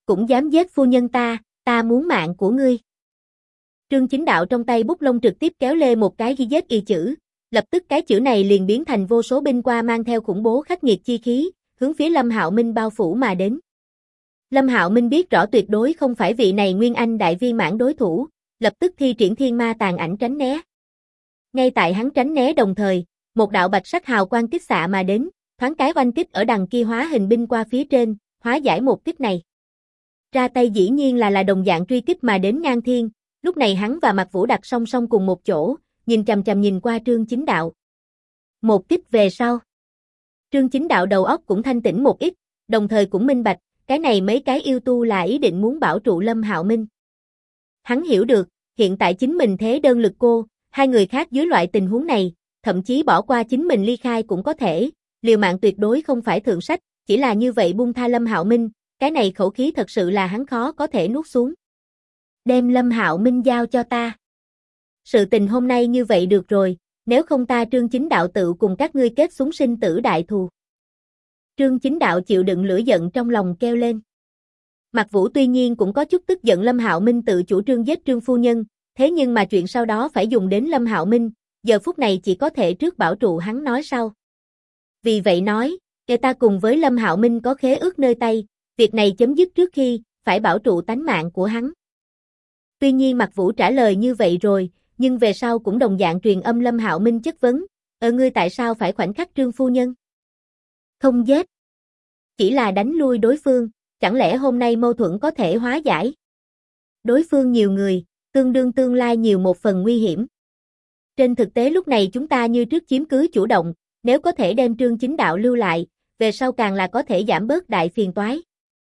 Cũng dám giết phu nhân ta muốn mạng của ngươi. Trương Chính Đạo trong tay bút lông trực tiếp kéo lê một cái ghi giết y chữ, lập tức cái chữ này liền biến thành vô số binh qua mang theo khủng bố khắc nghiệt chi khí, hướng phía Lâm Hạo Minh bao phủ mà đến. Lâm Hạo Minh biết rõ tuyệt đối không phải vị này Nguyên Anh đại viên mãn đối thủ, lập tức thi triển thiên ma tàn ảnh tránh né. Ngay tại hắn tránh né đồng thời, một đạo bạch sắc hào quang kích xạ mà đến, thoáng cái oanh kích ở đằng kia hóa hình binh qua phía trên, hóa giải một kích này. Ra tay dĩ nhiên là đồng dạng truy kích mà đến ngang thiên, lúc này hắn và Mạc Vũ đặt song song cùng một chỗ, nhìn chằm chằm nhìn qua Trương Chính Đạo. Một kích về sau, Trương Chính Đạo đầu óc cũng thanh tĩnh một ít, đồng thời cũng minh bạch, cái này mấy cái yêu tu là ý định muốn bảo trụ Lâm Hạo Minh. Hắn hiểu được, hiện tại chính mình thế đơn lực cô, hai người khác dưới loại tình huống này, thậm chí bỏ qua chính mình ly khai cũng có thể, liều mạng tuyệt đối không phải thượng sách, chỉ là như vậy buông tha Lâm Hạo Minh, cái này khẩu khí thật sự là hắn khó có thể nuốt xuống. Đem Lâm Hạo Minh giao cho ta. Sự tình hôm nay như vậy được rồi, nếu không ta Trương Chính Đạo tự cùng các ngươi kết súng sinh tử đại thù. Trương Chính Đạo chịu đựng lửa giận trong lòng kêu lên. Mạc Vũ tuy nhiên cũng có chút tức giận Lâm Hạo Minh tự chủ trương giết Trương phu nhân, thế nhưng mà chuyện sau đó phải dùng đến Lâm Hạo Minh, giờ phút này chỉ có thể trước bảo trụ hắn nói sau. Vì vậy nói, kể ta cùng với Lâm Hạo Minh có khế ước nơi tay, việc này chấm dứt trước khi, phải bảo trụ tánh mạng của hắn. Tuy nhiên Mạc Vũ trả lời như vậy rồi, nhưng về sau cũng đồng dạng truyền âm Lâm Hạo Minh chất vấn, ngươi tại sao phải khoảnh khắc Trương phu nhân? Không giết. Chỉ là đánh lui đối phương, chẳng lẽ hôm nay mâu thuẫn có thể hóa giải? Đối phương nhiều người, tương đương tương lai nhiều một phần nguy hiểm. Trên thực tế lúc này chúng ta như trước chiếm cứ chủ động, nếu có thể đem Trương Chính Đạo lưu lại, về sau càng là có thể giảm bớt đại phiền toái.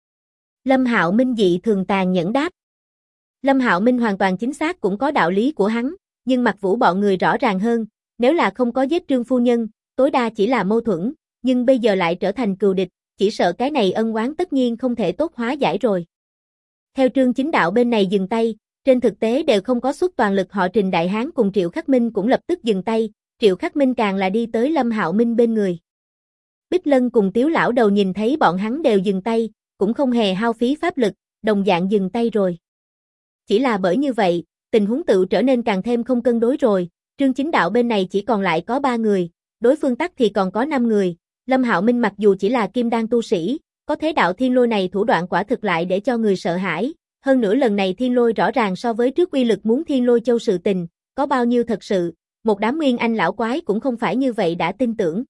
Lâm Hạo Minh dị thường tàn nhẫn đáp. Lâm Hạo Minh hoàn toàn chính xác cũng có đạo lý của hắn, nhưng Mạc Vũ bọn người rõ ràng hơn, nếu là không có giết Trương phu nhân, tối đa chỉ là mâu thuẫn, nhưng bây giờ lại trở thành cừu địch, chỉ sợ cái này ân oán tất nhiên không thể tốt hóa giải rồi. Theo Trương Chính Đạo bên này dừng tay, trên thực tế đều không có xuất toàn lực họ Trình Đại Hán cùng Triệu Khắc Minh cũng lập tức dừng tay, Triệu Khắc Minh càng là đi tới Lâm Hạo Minh bên người. Bích Lân cùng Tiếu lão đầu nhìn thấy bọn hắn đều dừng tay, cũng không hề hao phí pháp lực, đồng dạng dừng tay rồi. Chỉ là bởi như vậy, tình huống tự trở nên càng thêm không cân đối rồi, Trương Chính Đạo bên này chỉ còn lại có 3 người, đối phương tắc thì còn có 5 người, Lâm Hạo Minh mặc dù chỉ là kim đan tu sĩ, có thế đạo thiên lôi này thủ đoạn quả thực lại để cho người sợ hãi, hơn nữa lần này thiên lôi rõ ràng so với trước uy lực muốn thiên lôi châu sự tình, có bao nhiêu thật sự, một đám nguyên anh lão quái cũng không phải như vậy đã tin tưởng.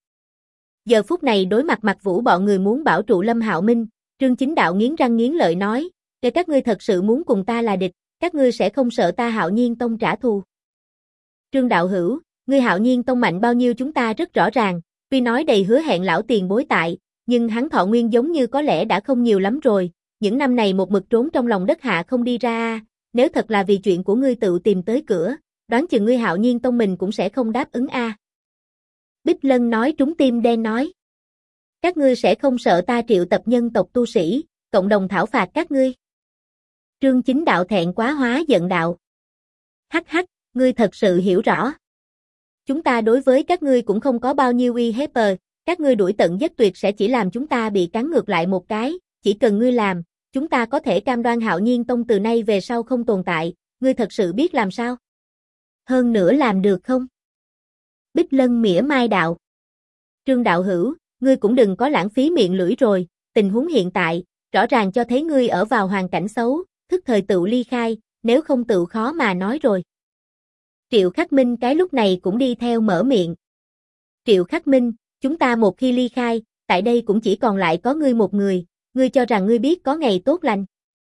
Giờ phút này đối mặt Mạc Vũ bọn người muốn bảo trụ Lâm Hạo Minh, Trương Chính Đạo nghiến răng nghiến lợi nói, nếu các ngươi thật sự muốn cùng ta là địch, các ngươi sẽ không sợ ta Hạo Nhiên Tông trả thù. Trương đạo hữu, ngươi Hạo Nhiên Tông mạnh bao nhiêu chúng ta rất rõ ràng, tuy nói đầy hứa hẹn lão tiền bối tại, nhưng hắn thọ nguyên giống như có lẽ đã không nhiều lắm rồi, những năm này một mực trốn trong lòng đất hạ không đi ra, nếu thật là vì chuyện của ngươi tự tìm tới cửa, đoán chừng ngươi Hạo Nhiên Tông mình cũng sẽ không đáp ứng a. Bích Lân nói trúng tim đen nói. Các ngươi sẽ không sợ ta triệu tập nhân tộc tu sĩ, cộng đồng thảo phạt các ngươi. Trương Chính Đạo thẹn quá hóa giận đạo. Hắc hắc, ngươi thật sự hiểu rõ. Chúng ta đối với các ngươi cũng không có bao nhiêu uy hiếp, các ngươi đuổi tận giết tuyệt sẽ chỉ làm chúng ta bị cắn ngược lại một cái, chỉ cần ngươi làm, chúng ta có thể cam đoan Hạo Nhiên Tông từ nay về sau không tồn tại, ngươi thật sự biết làm sao? Hơn nữa làm được không? Bích Lân mỉa mai đạo. Trương đạo hữu, ngươi cũng đừng có lãng phí miệng lưỡi rồi, tình huống hiện tại, rõ ràng cho thấy ngươi ở vào hoàn cảnh xấu, thức thời tự ly khai, nếu không tự khó mà nói rồi. Triệu Khắc Minh cái lúc này cũng đi theo mở miệng. Triệu Khắc Minh, chúng ta một khi ly khai, tại đây cũng chỉ còn lại có ngươi một người, ngươi cho rằng ngươi biết có ngày tốt lành.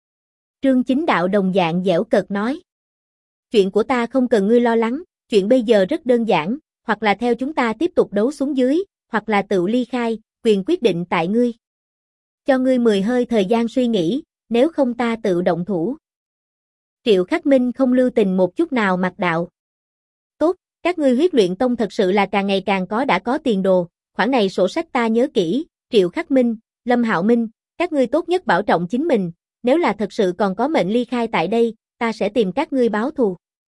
Trương Chính Đạo đồng dạng dẻo cợt nói. Chuyện của ta không cần ngươi lo lắng, chuyện bây giờ rất đơn giản, hoặc là theo chúng ta tiếp tục đấu xuống dưới, hoặc là tự ly khai, quyền quyết định tại ngươi. Cho ngươi 10 hơi thời gian suy nghĩ, nếu không ta tự động thủ. Triệu Khắc Minh không lưu tình một chút nào mặc đạo. Tốt, các ngươi huyết luyện tông thật sự là càng ngày càng đã có tiền đồ, khoản này sổ sách ta nhớ kỹ, Triệu Khắc Minh, Lâm Hạo Minh, các ngươi tốt nhất bảo trọng chính mình, nếu là thật sự còn có mệnh ly khai tại đây, ta sẽ tìm các ngươi báo thù.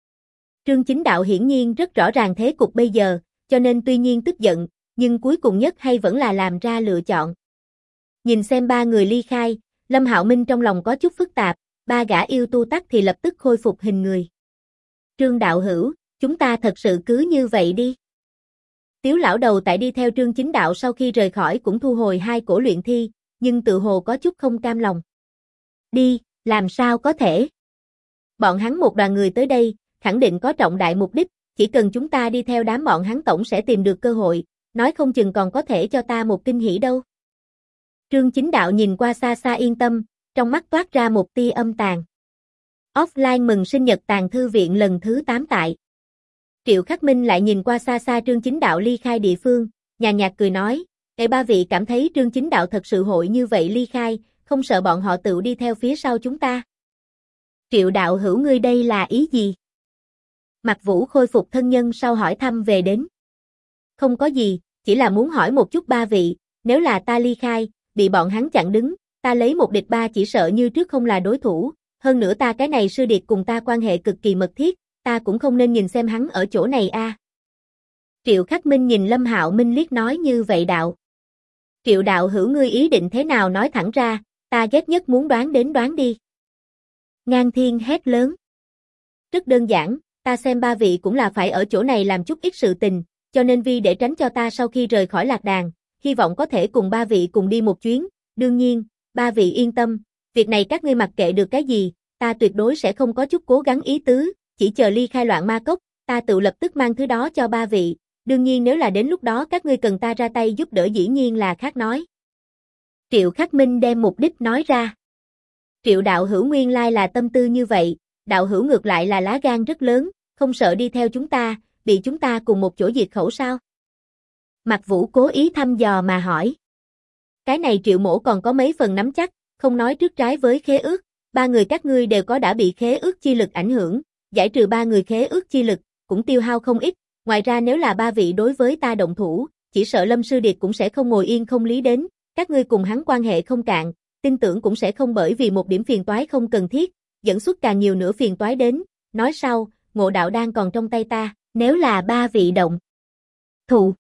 Trương Chính Đạo hiển nhiên rất rõ ràng thế cục bây giờ, cho nên tuy nhiên tức giận, nhưng cuối cùng nhất hay vẫn là làm ra lựa chọn. Nhìn xem 3 người ly khai, Lâm Hạo Minh trong lòng có chút phức tạp, ba gã yêu tu tắc thì lập tức khôi phục hình người. Trương đạo hữu, chúng ta thật sự cứ như vậy đi. Tiếu lão đầu tại đi theo Trương Chính Đạo sau khi rời khỏi cũng thu hồi hai cổ luyện thi, nhưng tự hồ có chút không cam lòng. Đi, làm sao có thể? Bọn hắn một đoàn người tới đây, khẳng định có trọng đại mục đích, chỉ cần chúng ta đi theo đám bọn hắn tổng sẽ tìm được cơ hội, nói không chừng còn có thể cho ta một kinh hỉ đâu. Trương Chính Đạo nhìn qua xa xa yên tâm, trong mắt toát ra một tia âm tàn. Offline mừng sinh nhật Tàng Thư Viện lần thứ 8 tại. Triệu Khắc Minh lại nhìn qua xa xa Trương Chính Đạo ly khai địa phương, nhàn nhạt cười nói, ba vị cảm thấy Trương Chính Đạo thật sự hội như vậy ly khai, không sợ bọn họ tự đi theo phía sau chúng ta. Triệu đạo hữu ngươi đây là ý gì? Mạc Vũ khôi phục thân nhân sau hỏi thăm về đến. Không có gì, chỉ là muốn hỏi một chút ba vị, nếu là ta ly khai, bị bọn hắn chặn đứng, ta lấy một địch ba chỉ sợ như trước không là đối thủ, hơn nữa ta cái này sư điệt cùng ta quan hệ cực kỳ mật thiết, ta cũng không nên nhìn xem hắn ở chỗ này a. Triệu Khắc Minh nhìn Lâm Hạo Minh liếc nói như vậy đạo. Triệu đạo hữu ngươi ý định thế nào nói thẳng ra, ta ghét nhất muốn đoán đến đoán đi. Ngang Thiên hét lớn. Rất đơn giản, ta xem ba vị cũng là phải ở chỗ này làm chút ít sự tình, cho nên vì để tránh cho ta sau khi rời khỏi lạc đàn, hy vọng có thể cùng ba vị cùng đi một chuyến, đương nhiên, ba vị yên tâm, việc này các ngươi mặc kệ được cái gì, ta tuyệt đối sẽ không có chút cố gắng ý tứ, chỉ chờ ly khai Loạn Ma Cốc, ta tự lập tức mang thứ đó cho ba vị, đương nhiên nếu là đến lúc đó các ngươi cần ta ra tay giúp đỡ dĩ nhiên là khác nói. Triệu Khắc Minh đem mục đích nói ra. Triệu đạo hữu nguyên lai là tâm tư như vậy, đạo hữu ngược lại là lá gan rất lớn, không sợ đi theo chúng ta, bị chúng ta cùng một chỗ diệt khẩu sao? Mạc Vũ cố ý thăm dò mà hỏi. Cái này Triệu mỗ còn có mấy phần nắm chắc, không nói trước trái với khế ước, ba người các ngươi đều có đã bị khế ước chi lực ảnh hưởng, giải trừ ba người khế ước chi lực, cũng tiêu hao không ít, ngoài ra nếu là ba vị đối với ta động thủ, chỉ sợ Lâm Sư Điệt cũng sẽ không ngồi yên không lý đến, các ngươi cùng hắn quan hệ không cạn, tin tưởng cũng sẽ không bởi vì một điểm phiền toái không cần thiết, dẫn xuất càng nhiều nữa phiền toái đến, nói sau, ngộ đạo đang còn trong tay ta, nếu là ba vị động thủ,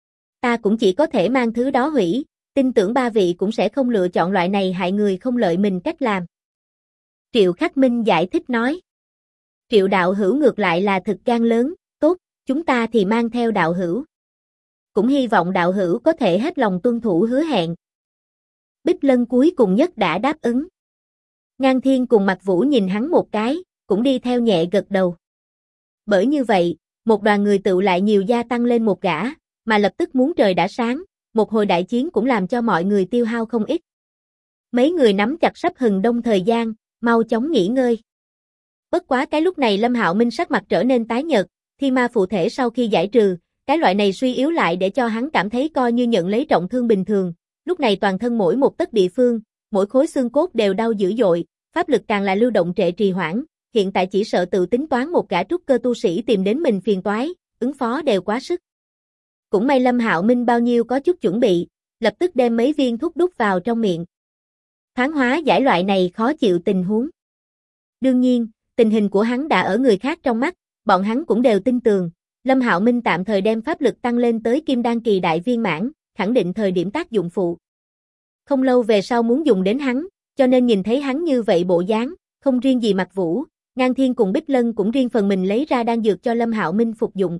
ta cũng chỉ có thể mang thứ đó hủy, tin tưởng ba vị cũng sẽ không lựa chọn loại này hại người không lợi mình cách làm. Triệu Khắc Minh giải thích nói. Triệu đạo hữu ngược lại là thực gan lớn, tốt, chúng ta thì mang theo đạo hữu. Cũng hy vọng đạo hữu có thể hết lòng tuân thủ hứa hẹn. Bích Lân cuối cùng nhất đã đáp ứng. Ngang Thiên cùng Mạc Vũ nhìn hắn một cái, cũng đi theo nhẹ gật đầu. Bởi như vậy, một đoàn người tự lại nhiều gia tăng lên một gã, mà lập tức muốn trời đã sáng, một hồi đại chiến cũng làm cho mọi người tiêu hao không ít. Mấy người nắm chặt sắp hừng đông thời gian, mau chóng nghỉ ngơi. Bất quá cái lúc này Lâm Hạo Minh sắc mặt trở nên tái nhợt, thiên ma phụ thể sau khi giải trừ, cái loại này suy yếu lại để cho hắn cảm thấy coi như nhận lấy trọng thương bình thường, lúc này toàn thân mỗi một tấc địa phương, mỗi khối xương cốt đều đau dữ dội, pháp lực càng là lưu động trệ trì hoãn, hiện tại chỉ sợ tự tính toán một gã trúc cơ tu sĩ tìm đến mình phiền toái, ứng phó đều quá sức. Cũng may Lâm Hạo Minh bao nhiêu có chút chuẩn bị, lập tức đem mấy viên thuốc đút vào trong miệng. Thoáng hóa giải loại này khó chịu tình huống. Đương nhiên, tình hình của hắn đã ở người khác trong mắt, bọn hắn cũng đều tin tưởng, Lâm Hạo Minh tạm thời đem pháp lực tăng lên tới Kim Đan kỳ đại viên mãn, khẳng định thời điểm tác dụng phụ. Không lâu về sau muốn dùng đến hắn, cho nên nhìn thấy hắn như vậy bộ dáng, không riêng gì Mạc Vũ, Ngang Thiên cùng Bích Lân cũng riêng phần mình lấy ra đan dược cho Lâm Hạo Minh phục dụng.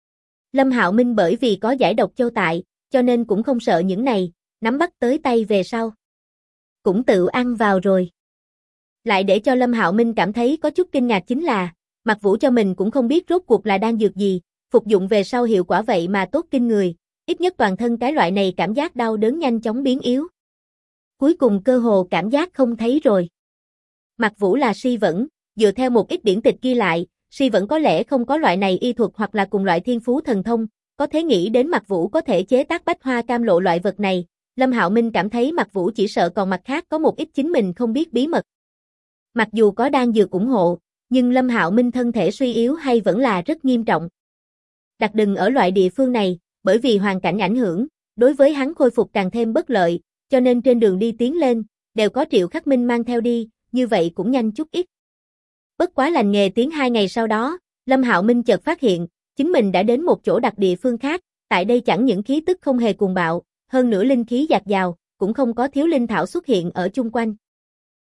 Lâm Hạo Minh bởi vì có giải độc châu tại, cho nên cũng không sợ những này, nắm bắt tới tay về sau. Cũng tự ăn vào rồi. Lại để cho Lâm Hạo Minh cảm thấy có chút kinh ngạc chính là, Mạc Vũ cho mình cũng không biết rốt cuộc là đan dược gì, phục dụng về sau hiệu quả vậy mà tốt kinh người, ít nhất toàn thân cái loại này cảm giác đau đớn nhanh chóng biến yếu. Cuối cùng cơ hồ cảm giác không thấy rồi. Mạc Vũ là si vẫn, dựa theo một ít điển tịch ghi lại, si vẫn có lẽ không có loại này y thuật hoặc là cùng loại thiên phú thần thông, có thể nghĩ đến Mạc Vũ có thể chế tác bách hoa cam lộ loại vật này, Lâm Hạo Minh cảm thấy Mạc Vũ chỉ sợ còn mặt khác có một ít chính mình không biết bí mật. Mặc dù có đan dược ủng hộ, nhưng Lâm Hạo Minh thân thể suy yếu hay vẫn là rất nghiêm trọng. Đặc đừng ở loại địa phương này, bởi vì hoàn cảnh ảnh hưởng, đối với hắn khôi phục càng thêm bất lợi, cho nên trên đường đi tiến lên, đều có Triệu Khắc Minh mang theo đi, như vậy cũng nhanh chút ít. Bất quá lành nghề tiến 2 ngày sau đó, Lâm Hạo Minh chợt phát hiện, chính mình đã đến một chỗ đặc địa phương khác, tại đây chẳng những khí tức không hề cuồng bạo, hơn nữa linh khí dạt dào, cũng không có thiếu linh thảo xuất hiện ở chung quanh.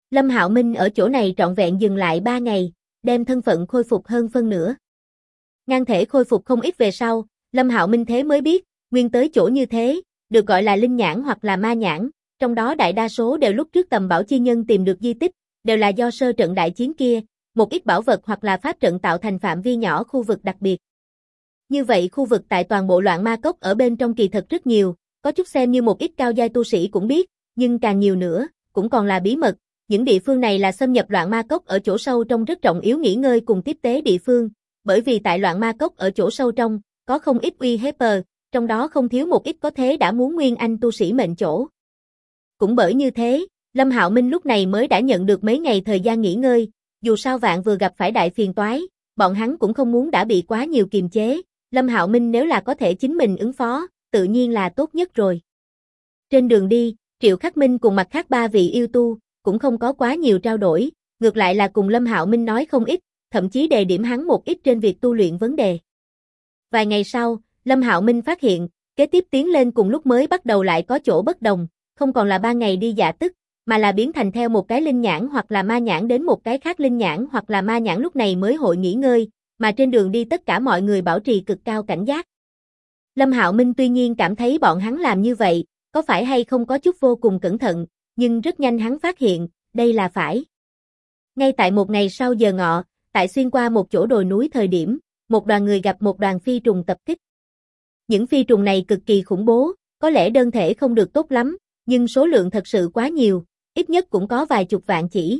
Lâm Hạo Minh ở chỗ này trọn vẹn dừng lại 3 ngày, đem thân phận khôi phục hơn phân nửa. Ngang thể khôi phục không ít về sau, Lâm Hạo Minh thế mới biết, nguyên tới chỗ như thế, được gọi là linh nhãn hoặc là ma nhãn, trong đó đại đa số đều lúc trước tầm bảo chi nhân tìm được di tích, đều là do sơ trận đại chiến kia, một ít bảo vật hoặc là pháp trận tạo thành phạm vi nhỏ khu vực đặc biệt. Như vậy khu vực tại toàn bộ Loạn Ma Cốc ở bên trong kỳ thật rất nhiều, có chút xem như một ít cao giai tu sĩ cũng biết, nhưng càng nhiều nữa, cũng còn là bí mật. Những địa phương này là xâm nhập Loạn Ma Cốc ở chỗ sâu trong rất trọng yếu nghỉ ngơi cùng tiếp tế địa phương, bởi vì tại Loạn Ma Cốc ở chỗ sâu trong, có không ít uy hiếp, trong đó không thiếu một ít có thế đã muốn nguyên anh tu sĩ mệnh chỗ. Cũng bởi như thế, Lâm Hạo Minh lúc này mới đã nhận được mấy ngày thời gian nghỉ ngơi, dù sao vạn vừa gặp phải đại phiền toái, bọn hắn cũng không muốn đã bị quá nhiều kiềm chế, Lâm Hạo Minh nếu là có thể chính mình ứng phó, tự nhiên là tốt nhất rồi. Trên đường đi, Triệu Khắc Minh cùng mặt khác 3 vị yêu tu, cũng không có quá nhiều trao đổi, ngược lại là cùng Lâm Hạo Minh nói không ít, thậm chí đề điểm hắn một ít trên việc tu luyện vấn đề. Vài ngày sau, Lâm Hạo Minh phát hiện, kế tiếp tiến lên cùng lúc mới bắt đầu lại có chỗ bất đồng, không còn là 3 ngày đi dạ tức, mà là biến thành theo một cái linh nhãn hoặc là ma nhãn đến một cái khác linh nhãn hoặc là ma nhãn lúc này mới hội nghỉ ngơi, mà trên đường đi tất cả mọi người bảo trì cực cao cảnh giác. Lâm Hạo Minh tuy nhiên cảm thấy bọn hắn làm như vậy, có phải hay không có chút vô cùng cẩn thận, nhưng rất nhanh hắn phát hiện, đây là phải. Ngay tại một ngày sau giờ ngọ, tại xuyên qua một chỗ đồi núi thời điểm, một đoàn người gặp một đoàn phi trùng tập kích. Những phi trùng này cực kỳ khủng bố, có lẽ đơn thể không được tốt lắm, nhưng số lượng thật sự quá nhiều, ít nhất cũng có vài chục vạn chỉ.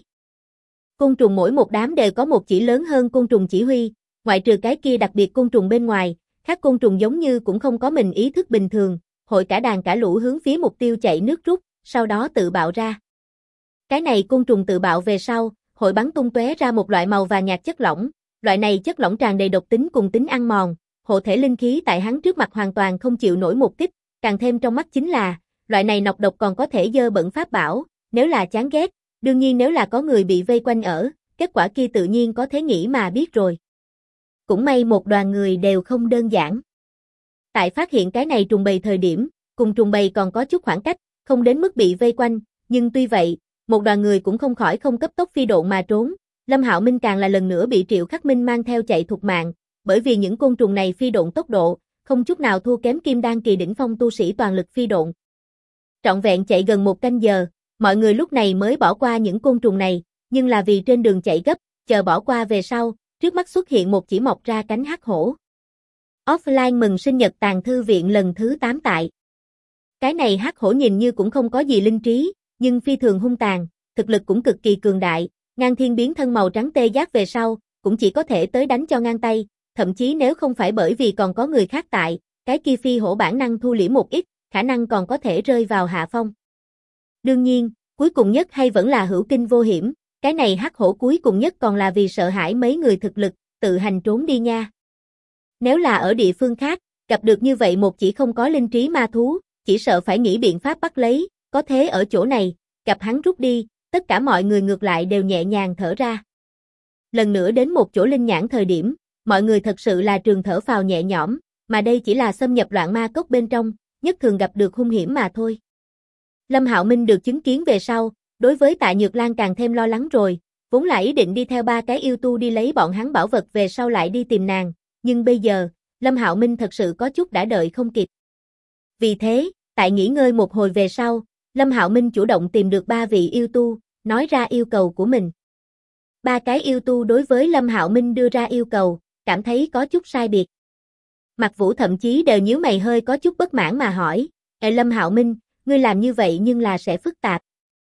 Côn trùng mỗi một đám đều có một chỉ lớn hơn côn trùng chỉ huy, ngoại trừ cái kia đặc biệt côn trùng bên ngoài, các côn trùng giống như cũng không có mình ý thức bình thường, hội cả đàn cả lũ hướng phía mục tiêu chạy nước rút, sau đó tự bạo ra. Cái này côn trùng tự bạo về sau, hội bắn tung tóe ra một loại màu vàng nhạt chất lỏng, loại này chất lỏng tràn đầy độc tính cùng tính ăn mòn, hộ thể linh khí tại hắn trước mặt hoàn toàn không chịu nổi một kích, càng thêm trong mắt chính là, loại này nọc độc còn có thể dơ bẩn pháp bảo, nếu là chán ghét, đương nhiên nếu là có người bị vây quanh ở, kết quả kia tự nhiên có thể nghĩ mà biết rồi. Cũng may một đoàn người đều không đơn giản. Tại phát hiện cái này trùng bầy thời điểm, cùng trùng bầy còn có chút khoảng cách, không đến mức bị vây quanh, nhưng tuy vậy, một đoàn người cũng không khỏi không cấp tốc phi độn mà trốn, Lâm Hạo Minh càng là lần nữa bị Triệu Khắc Minh mang theo chạy thục mạng, bởi vì những côn trùng này phi độn tốc độ, không chút nào thua kém kim đan kỳ đỉnh phong tu sĩ toàn lực phi độn. Trọn vẹn chạy gần 1 canh giờ, mọi người lúc này mới bỏ qua những côn trùng này, nhưng là vì trên đường chạy gấp, chờ bỏ qua về sau, trước mắt xuất hiện một chỉ mọc ra cánh hắc hổ. Offline mừng sinh nhật tàng thư viện lần thứ 8 tại. Cái này hắc hổ nhìn như cũng không có gì linh trí, nhưng phi thường hung tàn, thực lực cũng cực kỳ cường đại, ngang thiên biến thân màu trắng tê giác về sau, cũng chỉ có thể tới đánh cho ngang tay, thậm chí nếu không phải bởi vì còn có người khác tại, cái kia phi hổ bản năng thu liễm một ít, khả năng còn có thể rơi vào hạ phong. Đương nhiên, cuối cùng nhất hay vẫn là hữu kinh vô hiểm, cái này hắc hổ cuối cùng nhất còn là vì sợ hãi mấy người thực lực, tự hành trốn đi nha. Nếu là ở địa phương khác, gặp được như vậy một chỉ không có linh trí ma thú, chỉ sợ phải nghĩ biện pháp bắt lấy, có thế ở chỗ này, gặp hắn rút đi, tất cả mọi người ngược lại đều nhẹ nhàng thở ra. Lần nữa đến một chỗ linh nhãn thời điểm, mọi người thật sự là trường thở phào nhẹ nhõm, mà đây chỉ là xâm nhập Loạn Ma Cốc bên trong, nhất thường gặp được hung hiểm mà thôi. Lâm Hạo Minh được chứng kiến về sau, đối với Tạ Nhược Lan càng thêm lo lắng rồi, vốn là ý định đi theo 3 cái yêu tu đi lấy bọn hắn bảo vật về sau lại đi tìm nàng, nhưng bây giờ, Lâm Hạo Minh thật sự có chút đã đợi không kịp. Vì thế, tại nghỉ ngơi một hồi về sau, Lâm Hạo Minh chủ động tìm được 3 vị yêu tu, nói ra yêu cầu của mình. 3 cái yêu tu đối với Lâm Hạo Minh đưa ra yêu cầu, cảm thấy có chút sai biệt. Mạc Vũ thậm chí đều nhíu mày hơi có chút bất mãn mà hỏi, Lâm Hạo Minh, ngươi làm như vậy nhưng là sẽ phức tạp.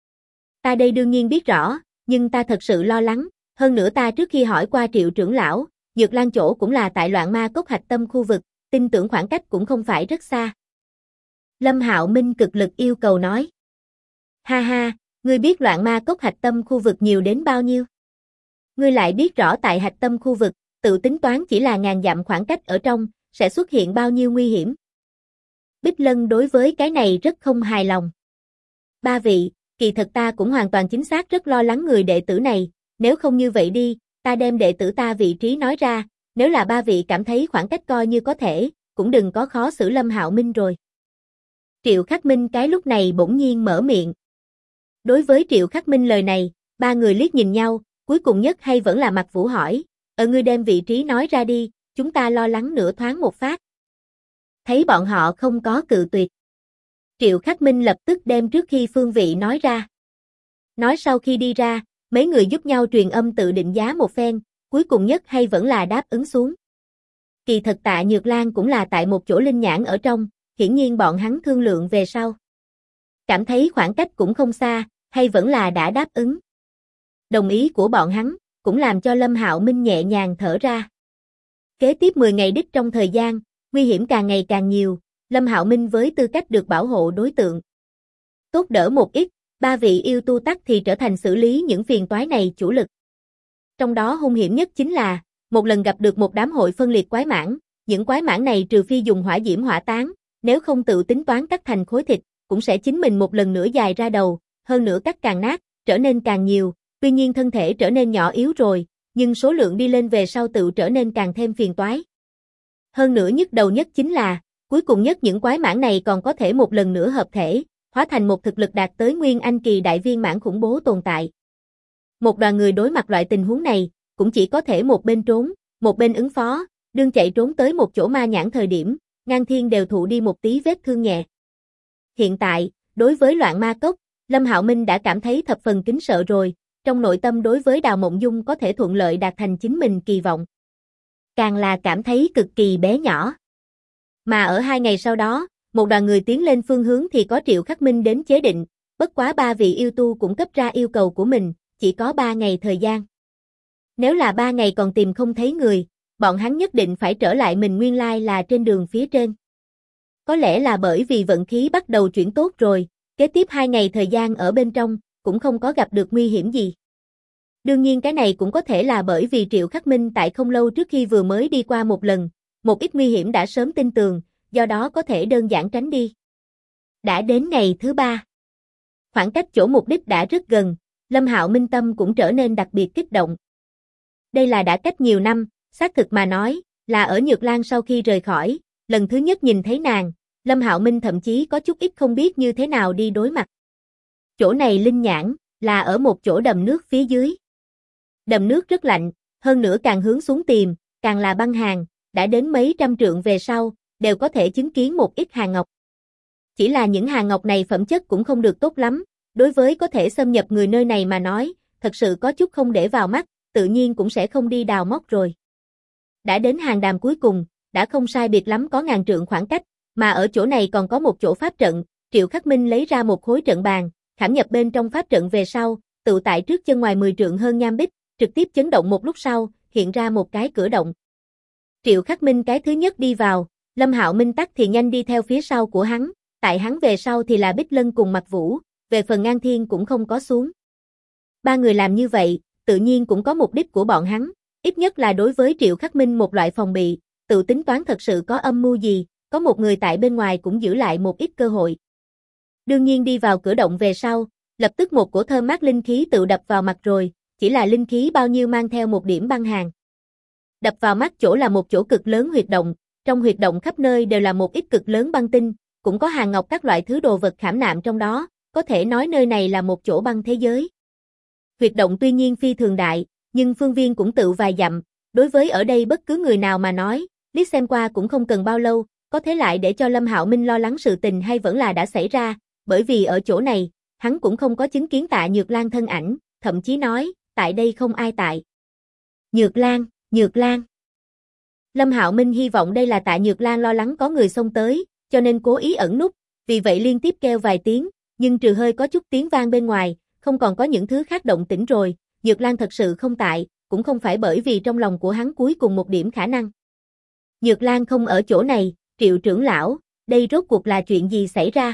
Ta đây đương nhiên biết rõ, nhưng ta thật sự lo lắng, hơn nữa ta trước khi hỏi qua Triệu trưởng lão, Dược Lan chỗ cũng là tại Loạn Ma Cốc hạch tâm khu vực, tin tưởng khoảng cách cũng không phải rất xa. Lâm Hạo Minh cực lực yêu cầu nói. Ha ha, ngươi biết Loạn Ma Cốc hạch tâm khu vực nhiều đến bao nhiêu? Ngươi lại biết rõ tại hạch tâm khu vực, tự tính toán chỉ là ngàn dặm khoảng cách ở trong, sẽ xuất hiện bao nhiêu nguy hiểm. Bích Lân đối với cái này rất không hài lòng. 3 vị, kỳ thật ta cũng hoàn toàn chính xác rất lo lắng người đệ tử này, nếu không như vậy đi, ta đem đệ tử ta vị trí nói ra, nếu là 3 vị cảm thấy khoảng cách coi như có thể, cũng đừng có khó xử Lâm Hạo Minh rồi. Triệu Khắc Minh cái lúc này bỗng nhiên mở miệng. Đối với Triệu Khắc Minh lời này, Ba người liếc nhìn nhau, cuối cùng nhất hay vẫn là Mạc Vũ hỏi, ngươi đem vị trí nói ra đi, chúng ta lo lắng nửa thoáng một phát. Thấy bọn họ không có cự tuyệt. Triệu Khắc Minh lập tức đem trước khi phương vị nói ra. Nói sau khi đi ra, mấy người giúp nhau truyền âm tự định giá một phen, cuối cùng nhất hay vẫn là đáp ứng xuống. Kỳ thật Tạ Nhược Lan cũng là tại một chỗ linh nhãn ở trong, hiển nhiên bọn hắn thương lượng về sau. Cảm thấy khoảng cách cũng không xa, hay vẫn là đã đáp ứng. Đồng ý của bọn hắn, cũng làm cho Lâm Hạo Minh nhẹ nhàng thở ra. Kế tiếp 10 ngày đích trong thời gian, nguy hiểm càng ngày càng nhiều, Lâm Hạo Minh với tư cách được bảo hộ đối tượng. Tốt đỡ một ít, ba vị yêu tu tắc thì trở thành xử lý những phiền toái này chủ lực. Trong đó hung hiểm nhất chính là, một lần gặp được một đám hội phân liệt quái mãng, những quái mãng này trừ phi dùng hỏa diễm hỏa táng, nếu không tự tính toán cắt thành khối thịt, cũng sẽ chính mình một lần nữa dài ra đầu, hơn nữa cắt càng nát, trở nên càng nhiều, tuy nhiên thân thể trở nên nhỏ yếu rồi, nhưng số lượng đi lên về sau tự trở nên càng thêm phiền toái. Hơn nữa nhức đầu nhất chính là, cuối cùng nhất những quái mãng này còn có thể một lần nữa hợp thể, hóa thành một thực lực đạt tới Nguyên Anh kỳ đại viên mãn khủng bố tồn tại. Một đoàn người đối mặt loại tình huống này, cũng chỉ có thể một bên trốn, một bên ứng phó, đương chạy trốn tới một chỗ ma nhãn thời điểm, Ngang Thiên đều thụ đi một tí vết thương nhẹ. Hiện tại, đối với loạn ma cốc, Lâm Hạo Minh đã cảm thấy thập phần kính sợ rồi, trong nội tâm đối với Đào Mộng Dung có thể thuận lợi đạt thành chính mình kỳ vọng. Càng là cảm thấy cực kỳ bé nhỏ. Mà ở 2 ngày sau đó, một đoàn người tiến lên phương hướng thì có Triệu Khắc Minh đến chế định, bất quá 3 vị yêu tu cũng cấp ra yêu cầu của mình, chỉ có 3 ngày thời gian. Nếu là 3 ngày còn tìm không thấy người, bọn hắn nhất định phải trở lại mình nguyên lai là trên đường phía trên. Có lẽ là bởi vì vận khí bắt đầu chuyển tốt rồi, kế tiếp 2 ngày thời gian ở bên trong, cũng không có gặp được nguy hiểm gì. Đương nhiên cái này cũng có thể là bởi vì Triệu Khắc Minh tại không lâu trước khi vừa mới đi qua một lần, một ít nguy hiểm đã sớm tin tường, do đó có thể đơn giản tránh đi. Đã đến ngày thứ 3. Khoảng cách chỗ mục đích đã rất gần, Lâm Hạo Minh tâm cũng trở nên đặc biệt kích động. Đây là đã cách nhiều năm, xác thực mà nói, là ở Nhược Lan sau khi rời khỏi, lần thứ nhất nhìn thấy nàng, Lâm Hạo Minh thậm chí có chút ít không biết như thế nào đi đối mặt. Chỗ này linh nhãn, là ở một chỗ đầm nước phía dưới. Đầm nước rất lạnh, hơn nữa càng hướng xuống tìm, càng là băng hàn, đã đến mấy trăm trượng về sau, đều có thể chứng kiến một ít hàn ngọc. Chỉ là những hàn ngọc này phẩm chất cũng không được tốt lắm, đối với có thể xâm nhập người nơi này mà nói, thật sự có chút không để vào mắt, tự nhiên cũng sẽ không đi đào móc rồi. Đã đến hàng đàm cuối cùng, đã không sai biệt lắm có ngàn trượng khoảng cách, mà ở chỗ này còn có một chỗ pháp trận, Triệu Khắc Minh lấy ra một khối trận bàn, khảm nhập bên trong pháp trận về sau, tự tại trước chân ngoài 10 trượng hơn nham bích, trực tiếp chấn động một lúc sau, hiện ra một cái cửa động. Triệu Khắc Minh cái thứ nhất đi vào, Lâm Hạo Minh tắc thì nhanh đi theo phía sau của hắn, tại hắn về sau thì là Bích Lân cùng Mạc Vũ, về phần Ngang Thiên cũng không có xuống. Ba người làm như vậy, tự nhiên cũng có mục đích của bọn hắn, ít nhất là đối với Triệu Khắc Minh một loại phòng bị, tự tính toán thật sự có âm mưu gì, có một người tại bên ngoài cũng giữ lại một ít cơ hội. Đương nhiên đi vào cửa động về sau, lập tức một cổ thơm mát linh khí tự đập vào mặt rồi, chỉ là linh khí bao nhiêu mang theo một điểm băng hàn. Đập vào mắt chỗ là một chỗ cực lớn huyệt động, trong huyệt động khắp nơi đều là một ít cực lớn băng tinh, cũng có hàn ngọc các loại thứ đồ vật khảm nạm trong đó, có thể nói nơi này là một chỗ băng thế giới. Huyệt động tuy nhiên phi thường đại, nhưng phương viên cũng tự vài dặm, đối với ở đây bất cứ người nào mà nói, liếc xem qua cũng không cần bao lâu, có thế lại để cho Lâm Hạo Minh lo lắng sự tình hay vẫn là đã xảy ra, bởi vì ở chỗ này, hắn cũng không có chứng kiến Tạ Nhược Lan thân ảnh, thậm chí nói, tại đây không ai tại. Nhược Lan, Nhược Lan. Lâm Hạo Minh hy vọng đây là Tạ Nhược Lan lo lắng có người xông tới, cho nên cố ý ẩn núp, vì vậy liên tiếp kêu vài tiếng, nhưng trừ hơi có chút tiếng vang bên ngoài, không còn có những thứ khác động tĩnh rồi, Nhược Lan thật sự không tại, cũng không phải bởi vì trong lòng của hắn cuối cùng một điểm khả năng. Nhược Lan không ở chỗ này, Triệu trưởng lão, đây rốt cuộc là chuyện gì xảy ra?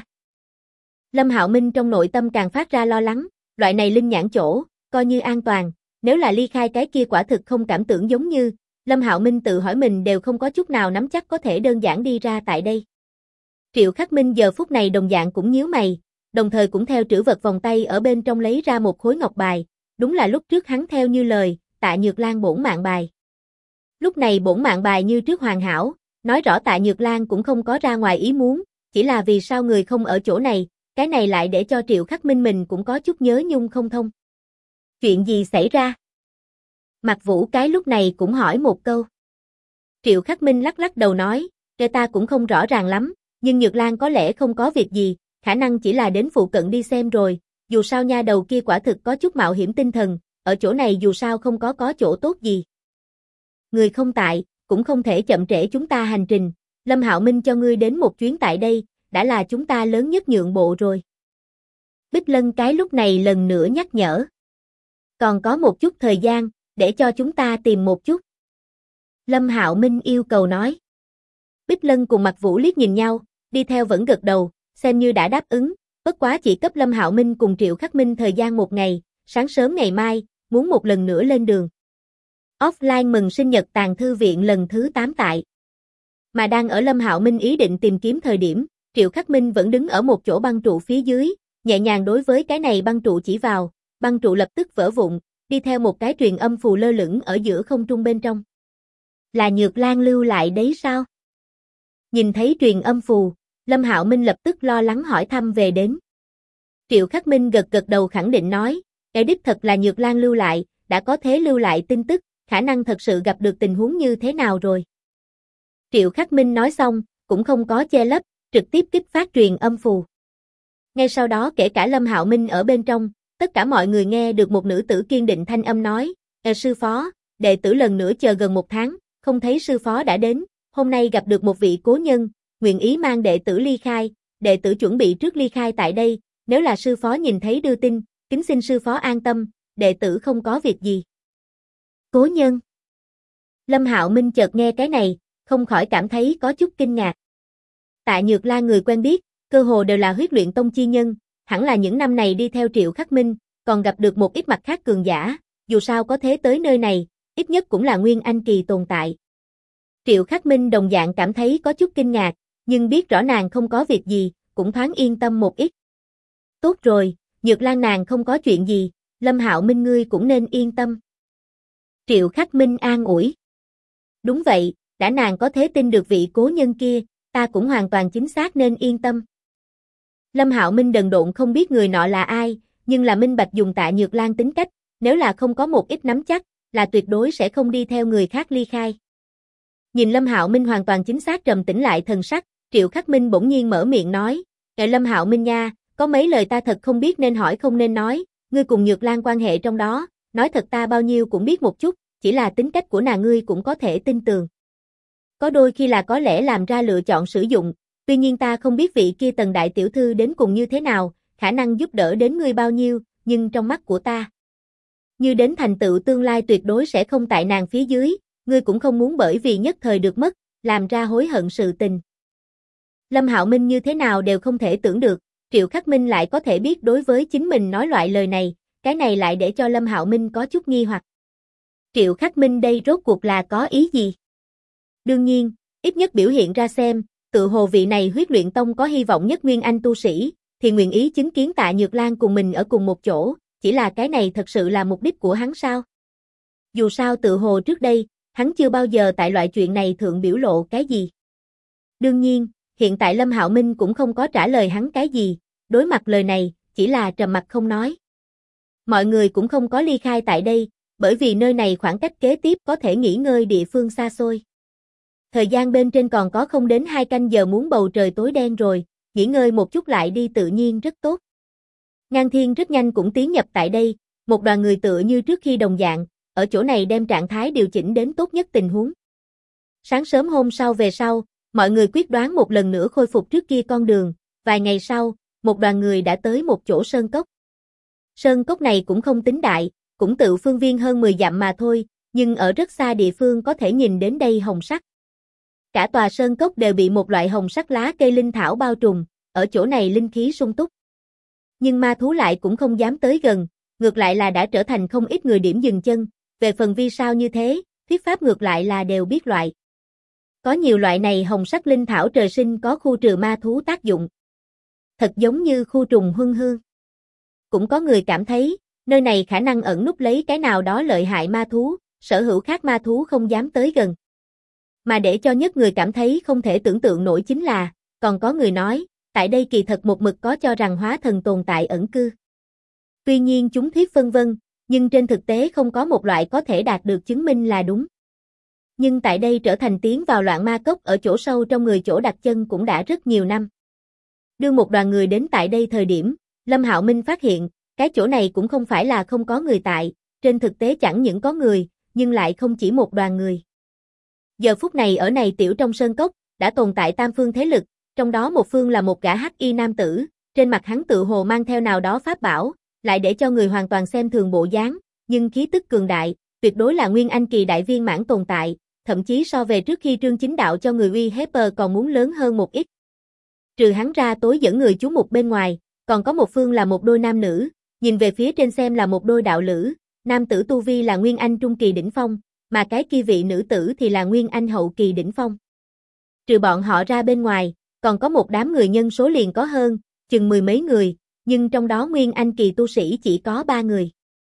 Lâm Hạo Minh trong nội tâm càng phát ra lo lắng, loại này linh nhãn chỗ, coi như an toàn, nếu là ly khai cái kia quả thực không cảm tưởng giống như, Lâm Hạo Minh tự hỏi mình đều không có chút nào nắm chắc có thể đơn giản đi ra tại đây. Triệu Khắc Minh giờ phút này đồng dạng cũng nhíu mày, đồng thời cũng theo trữ vật vòng tay ở bên trong lấy ra một khối ngọc bài, đúng là lúc trước hắn theo như lời, Tạ Nhược Lan bổn mạng bài. Lúc này bổn mạng bài như trước hoàn hảo, nói rõ Tạ Nhược Lan cũng không có ra ngoài ý muốn, chỉ là vì sao người không ở chỗ này, cái này lại để cho Triệu Khắc Minh mình cũng có chút nhớ nhung không thông. Chuyện gì xảy ra? Mạc Vũ cái lúc này cũng hỏi một câu. Triệu Khắc Minh lắc lắc đầu nói, ta cũng không rõ ràng lắm, nhưng Nhược Lan có lẽ không có việc gì, khả năng chỉ là đến phụ cận đi xem rồi, dù sao nha đầu kia quả thực có chút mạo hiểm tinh thần, ở chỗ này dù sao không có chỗ tốt gì. Người không tại, cũng không thể chậm trễ chúng ta hành trình, Lâm Hạo Minh cho ngươi đến một chuyến tại đây, đã là chúng ta lớn nhất nhượng bộ rồi. Bích Lân cái lúc này lần nữa nhắc nhở. Còn có một chút thời gian, để cho chúng ta tìm một chút. Lâm Hạo Minh yêu cầu nói. Bích Lân cùng Mạc Vũ liếc nhìn nhau, đi theo vẫn gật đầu, xem như đã đáp ứng, bất quá chỉ cấp Lâm Hạo Minh cùng Triệu Khắc Minh thời gian một ngày, sáng sớm ngày mai, muốn một lần nữa lên đường. Offline mừng sinh nhật Tàng Thư Viện lần thứ 8 tại. Mà đang ở Lâm Hạo Minh ý định tìm kiếm thời điểm, Triệu Khắc Minh vẫn đứng ở một chỗ băng trụ phía dưới, nhẹ nhàng đối với cái này băng trụ chỉ vào, băng trụ lập tức vỡ vụn, đi theo một cái truyền âm phù lơ lửng ở giữa không trung bên trong. Là Nhược Lan lưu lại đấy sao? Nhìn thấy truyền âm phù, Lâm Hạo Minh lập tức lo lắng hỏi thăm về đến. Triệu Khắc Minh gật gật đầu khẳng định nói, đích thật là Nhược Lan lưu lại, đã có thế lưu lại tin tức, khả năng thật sự gặp được tình huống như thế nào rồi. Triệu Khắc Minh nói xong, cũng không có che lấp, trực tiếp kích phát truyền âm phù. Ngay sau đó kể cả Lâm Hạo Minh ở bên trong, tất cả mọi người nghe được một nữ tử kiên định thanh âm nói, sư phó, đệ tử lần nữa chờ gần 1 tháng, không thấy sư phó đã đến, hôm nay gặp được một vị cố nhân, nguyện ý mang đệ tử ly khai, đệ tử chuẩn bị trước ly khai tại đây, nếu là sư phó nhìn thấy đưa tin, kính xin sư phó an tâm, đệ tử không có việc gì. Cố nhân. Lâm Hạo Minh chợt nghe cái này, không khỏi cảm thấy có chút kinh ngạc. Tạ Nhược Lan người quen biết, cơ hồ đều là huyết luyện tông chi nhân, hẳn là những năm này đi theo Triệu Khắc Minh, còn gặp được một ít mặt khác cường giả, dù sao có thế tới nơi này, ít nhất cũng là nguyên anh kỳ tồn tại. Triệu Khắc Minh đồng dạng cảm thấy có chút kinh ngạc, nhưng biết rõ nàng không có việc gì, cũng thoáng yên tâm một ít. Tốt rồi, Nhược Lan nàng không có chuyện gì, Lâm Hạo Minh ngươi cũng nên yên tâm. Triệu Khắc Minh an ủi. Đúng vậy, đã nàng có thế tin được vị cố nhân kia, ta cũng hoàn toàn chính xác nên yên tâm. Lâm Hạo Minh đần độn không biết người nọ là ai, nhưng là minh bạch dùng Tạ Nhược Lan tính cách, nếu là không có một ít nắm chắc, là tuyệt đối sẽ không đi theo người khác ly khai. Nhìn Lâm Hạo Minh hoàn toàn chính xác trầm tĩnh lại thần sắc, Triệu Khắc Minh bỗng nhiên mở miệng nói, Lâm Hạo Minh nha, có mấy lời ta thật không biết nên hỏi không nên nói, ngươi cùng Nhược Lan quan hệ trong đó, nói thật ta bao nhiêu cũng biết một chút, chỉ là tính cách của nàng ngươi cũng có thể tin tưởng. Có đôi khi là có lẽ làm ra lựa chọn sử dụng, tuy nhiên ta không biết vị kia Tần đại tiểu thư đến cùng như thế nào, khả năng giúp đỡ đến ngươi bao nhiêu, nhưng trong mắt của ta, như đến thành tựu tương lai tuyệt đối sẽ không tại nàng phía dưới, ngươi cũng không muốn bởi vì nhất thời được mất, làm ra hối hận sự tình. Lâm Hạo Minh như thế nào đều không thể tưởng được, Triệu Khắc Minh lại có thể biết đối với chính mình nói loại lời này, cái này lại để cho Lâm Hạo Minh có chút nghi hoặc. Triệu Khắc Minh đây rốt cuộc là có ý gì? Đương nhiên, ít nhất biểu hiện ra xem, tự hồ vị này huyết luyện tông có hy vọng nhất nguyên anh tu sĩ, thì nguyện ý chứng kiến Tạ Nhược Lan cùng mình ở cùng một chỗ, chỉ là cái này thật sự là mục đích của hắn sao? Dù sao tự hồ trước đây, hắn chưa bao giờ tại loại chuyện này thượng biểu lộ cái gì. Đương nhiên, hiện tại Lâm Hạo Minh cũng không có trả lời hắn cái gì, đối mặt lời này, chỉ là trầm mặc không nói. Mọi người cũng không có ly khai tại đây, bởi vì nơi này khoảng cách kế tiếp có thể nghỉ ngơi địa phương xa xôi. Thời gian bên trên còn có không đến 2 canh giờ muốn bầu trời tối đen rồi, nghỉ ngơi một chút lại đi tự nhiên rất tốt. Ngang Thiên rất nhanh cũng tiến nhập tại đây, một đoàn người tựa như trước khi đồng dạng, ở chỗ này đem trạng thái điều chỉnh đến tốt nhất tình huống. Sáng sớm hôm sau về sau, mọi người quyết đoán một lần nữa khôi phục trước kia con đường, vài ngày sau, một đoàn người đã tới một chỗ sơn cốc. Sơn cốc này cũng không tính đại, cũng tự phương viên hơn 10 dặm mà thôi, nhưng ở rất xa địa phương có thể nhìn đến đây hồng sắc. Cả tòa sơn cốc đều bị một loại hồng sắc lá cây linh thảo bao trùm, ở chỗ này linh khí sung túc. Nhưng ma thú lại cũng không dám tới gần, ngược lại là đã trở thành không ít người điểm dừng chân, về phần vì sao như thế, thuyết pháp ngược lại là đều biết loại. Có nhiều loại này hồng sắc linh thảo trời sinh có khu trừ ma thú tác dụng. Thật giống như khu trùng huân hương. Cũng có người cảm thấy, nơi này khả năng ẩn núp lấy cái nào đó lợi hại ma thú, sở hữu khác ma thú không dám tới gần. Mà để cho nhất người cảm thấy không thể tưởng tượng nổi chính là, còn có người nói, tại đây kỳ thật một mực có cho rằng hóa thần tồn tại ẩn cư. Tuy nhiên chúng thuyết phân vân, nhưng trên thực tế không có một loại có thể đạt được chứng minh là đúng. Nhưng tại đây trở thành tiến vào loạn ma cốc ở chỗ sâu trong người chỗ đặt chân cũng đã rất nhiều năm. Đưa một đoàn người đến tại đây thời điểm, Lâm Hạo Minh phát hiện, cái chỗ này cũng không phải là không có người tại, trên thực tế chẳng những có người, nhưng lại không chỉ một đoàn người. Giờ phút này ở này tiểu trong sơn cốc, đã tồn tại tam phương thế lực, trong đó một phương là một gã hắc y nam tử, trên mặt hắn tự hồ mang theo nào đó pháp bảo, lại để cho người hoàn toàn xem thường bộ dáng, nhưng khí tức cường đại, tuyệt đối là nguyên anh kỳ đại viên mãn tồn tại, thậm chí so về trước khi Trương Chính Đạo cho người uy hiếp còn muốn lớn hơn một ít. Trừ hắn ra tối dẫn người chú mục bên ngoài, còn có một phương là một đôi nam nữ, nhìn về phía trên xem là một đôi đạo lữ, nam tử tu vi là nguyên anh trung kỳ đỉnh phong, mà cái kia vị nữ tử thì là nguyên anh hậu kỳ đỉnh phong. Trừ bọn họ ra bên ngoài, còn có một đám người nhân số liền có hơn, chừng mười mấy người, nhưng trong đó nguyên anh kỳ tu sĩ chỉ có 3 người.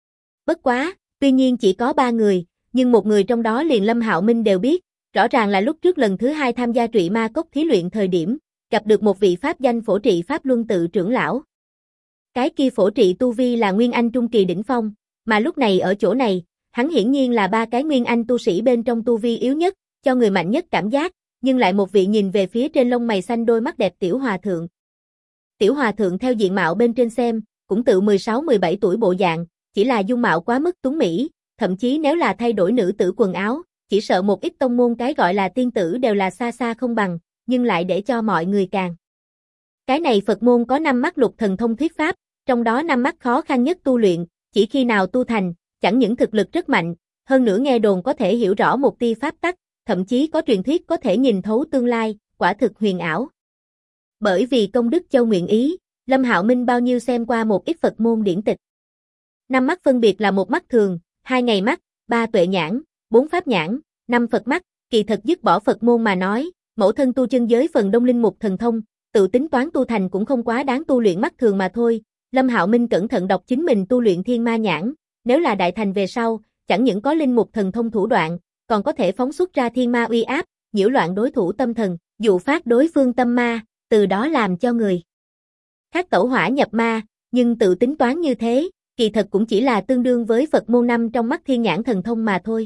Bất quá, tuy nhiên chỉ có 3 người, nhưng một người trong đó liền Lâm Hạo Minh đều biết, rõ ràng là lúc trước lần thứ 2 tham gia Trụy Ma Cốc thí luyện thời điểm, gặp được một vị pháp danh Phổ Trị Pháp Luân tự trưởng lão. Cái kia Phổ Trị tu vi là nguyên anh trung kỳ đỉnh phong, mà lúc này ở chỗ này, hắn hiển nhiên là 3 cái nguyên anh tu sĩ bên trong tu vi yếu nhất, cho người mạnh nhất cảm giác, nhưng lại một vị nhìn về phía trên lông mày xanh đôi mắt đẹp tiểu hòa thượng. Tiểu hòa thượng theo diện mạo bên trên xem, cũng tự 16-17 tuổi bộ dạng, chỉ là dung mạo quá mức tuấn mỹ, thậm chí nếu là thay đổi nữ tử quần áo, chỉ sợ một ít tông môn cái gọi là tiên tử đều là xa xa không bằng, nhưng lại để cho mọi người càng. Cái này Phật môn có 5 mắt lục thần thông thuyết pháp, trong đó 5 mắt khó khăn nhất tu luyện, chỉ khi nào tu thành, chẳng những thực lực rất mạnh, hơn nữa nghe đồn có thể hiểu rõ một tia pháp tắc, thậm chí có truyền thuyết có thể nhìn thấu tương lai, quả thực huyền ảo. Bởi vì công đức châu nguyện ý, Lâm Hạo Minh bao nhiêu xem qua một ít Phật môn điển tịch. 5 mắt phân biệt là 1 mắt thường, 2 ngày mắt, 3 tuệ nhãn, 4 pháp nhãn, 5 Phật mắt, kỳ thật dứt bỏ Phật môn mà nói, mẫu thân tu chân giới phần đông linh mục thần thông, tự tính toán tu thành cũng không quá đáng tu luyện mắt thường mà thôi. Lâm Hạo Minh cẩn thận đọc chính mình tu luyện thiên ma nhãn, nếu là đại thành về sau, chẳng những có linh mục thần thông thủ đoạn, còn có thể phóng xuất ra thiên ma uy áp, nhiễu loạn đối thủ tâm thần, dụ phát đối phương tâm ma, từ đó làm cho người khác tẩu hỏa nhập ma, nhưng tự tính toán như thế, kỳ thật cũng chỉ là tương đương với Phật môn 5 trong mắt thiên nhãn thần thông mà thôi.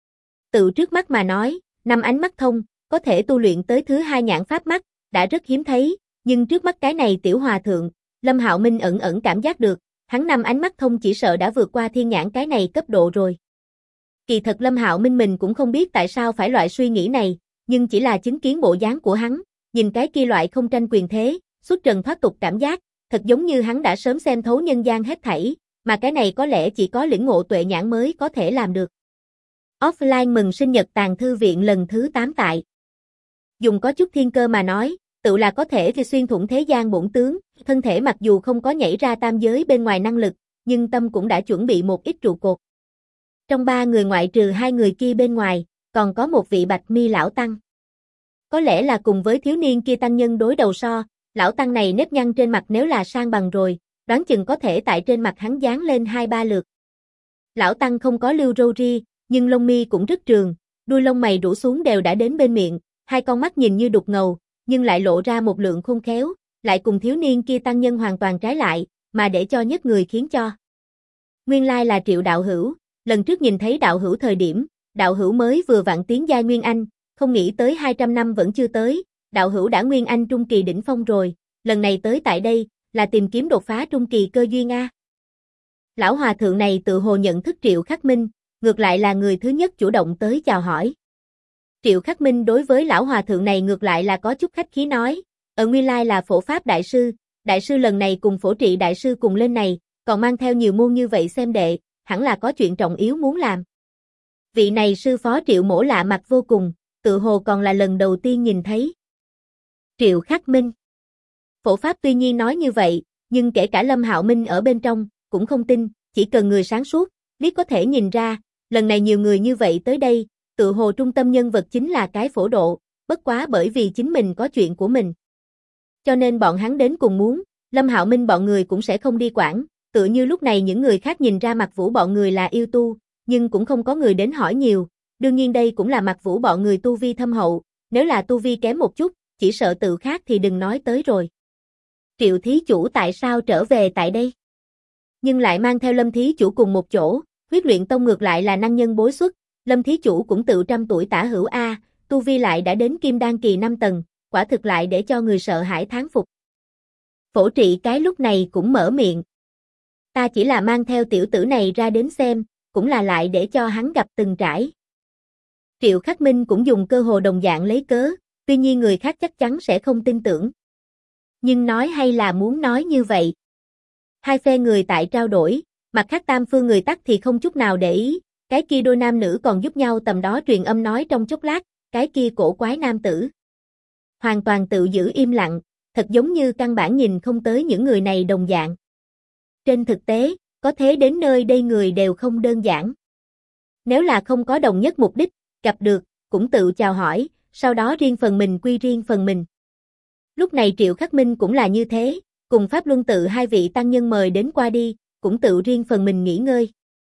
Tự trước mắt mà nói, 5 ánh mắt thông, có thể tu luyện tới thứ 2 nhãn pháp mắt, đã rất hiếm thấy, nhưng trước mắt cái này tiểu hòa thượng, Lâm Hạo Minh ẩn ẩn cảm giác được, hắn 5 ánh mắt thông chỉ sợ đã vượt qua thiên nhãn cái này cấp độ rồi. Kỳ thật Lâm Hạo Minh mình cũng không biết tại sao phải loại suy nghĩ này, nhưng chỉ là chứng kiến bộ dáng của hắn, nhìn cái kia loại không tranh quyền thế, xuất trần thoát tục cảm giác, thật giống như hắn đã sớm xem thấu nhân gian hết thảy, mà cái này có lẽ chỉ có lĩnh ngộ tuệ nhãn mới có thể làm được. Offline mừng sinh nhật Tàng Thư Viện lần thứ 8 tại. Dùng có chút thiên cơ mà nói, tự là có thể xuyên thủng thế gian bổn tướng, thân thể mặc dù không có nhảy ra tam giới bên ngoài năng lực, nhưng tâm cũng đã chuẩn bị một ít trụ cột. Trong 3 người ngoại trừ 2 người kia bên ngoài, còn có một vị bạch mi lão tăng. Có lẽ là cùng với thiếu niên kia tăng nhân đối đầu so, lão tăng này nếp nhăn trên mặt nếu là sang bằng rồi, đoán chừng có thể tại trên mặt hắn dán lên 2-3 lượt. Lão tăng không có lưu râu ria, nhưng lông mi cũng rất trường, đuôi lông mày rủ xuống đều đã đến bên miệng, 2 con mắt nhìn như đục ngầu, nhưng lại lộ ra một lượng khôn khéo, lại cùng thiếu niên kia tăng nhân hoàn toàn trái lại, mà để cho nhất người khiến cho. Nguyên lai là Triệu đạo hữu, lần trước nhìn thấy đạo hữu thời điểm, đạo hữu mới vừa vặn tiến giai Nguyên Anh, không nghĩ tới 200 năm vẫn chưa tới, đạo hữu đã Nguyên Anh trung kỳ đỉnh phong rồi, lần này tới tại đây, là tìm kiếm đột phá trung kỳ cơ duyên a. Lão hòa thượng này tự hồ nhận thức Triệu Khắc Minh, ngược lại là người thứ nhất chủ động tới chào hỏi. Triệu Khắc Minh đối với lão hòa thượng này ngược lại là có chút khách khí nói, nguyên lai là Phổ Pháp đại sư lần này cùng Phổ Trị đại sư cùng lên này, còn mang theo nhiều môn như vậy xem đệ, hẳn là có chuyện trọng yếu muốn làm. Vị này sư phó Triệu mỗ lạ mặt vô cùng, tự hồ còn là lần đầu tiên nhìn thấy. Triệu Khắc Minh. Phổ Pháp tuy nhiên nói như vậy, nhưng kể cả Lâm Hạo Minh ở bên trong, cũng không tin, chỉ cần người sáng suốt, liếc có thể nhìn ra, lần này nhiều người như vậy tới đây, tự hồ trung tâm nhân vật chính là cái Phổ Độ, bất quá bởi vì chính mình có chuyện của mình. Cho nên bọn hắn đến cùng muốn, Lâm Hạo Minh bọn người cũng sẽ không đi quản, tựa như lúc này những người khác nhìn ra Mạc Vũ bọn người là yêu tu, nhưng cũng không có người đến hỏi nhiều, đương nhiên đây cũng là Mạc Vũ bọn người tu vi thâm hậu, nếu là tu vi kém một chút, chỉ sợ tự khác thì đừng nói tới rồi. Triệu thí chủ tại sao trở về tại đây? Nhưng lại mang theo Lâm thí chủ cùng một chỗ, Huyết Luyện Tông ngược lại là năng nhân bối xuất, Lâm thí chủ cũng tự trăm tuổi tả hữu a, tu vi lại đã đến Kim Đan kỳ 5 tầng, quả thực lại để cho người sợ hãi thán phục. Phổ Trị cái lúc này cũng mở miệng. Ta chỉ là mang theo tiểu tử này ra đến xem, cũng là lại để cho hắn gặp từng trải. Triệu Khắc Minh cũng dùng cơ hồ đồng dạng lấy cớ, tuy nhiên người khác chắc chắn sẽ không tin tưởng. Nhưng nói hay là muốn nói như vậy. Hai phe người tại trao đổi, mặt khác tam phương người tắc thì không chút nào để ý, cái kia đôi nam nữ còn giúp nhau tầm đó truyền âm nói trong chốc lát, cái kia cổ quái nam tử hoàn toàn tự giữ im lặng, thật giống như căn bản nhìn không tới những người này đồng dạng. Trên thực tế, có thế đến nơi đây người đều không đơn giản. Nếu là không có đồng nhất mục đích, gặp được, cũng tự chào hỏi, sau đó riêng phần mình quy riêng phần mình. Lúc này Triệu Khắc Minh cũng là như thế, cùng Pháp Luân tự hai vị tăng nhân mời đến qua đi, cũng tự riêng phần mình nghỉ ngơi.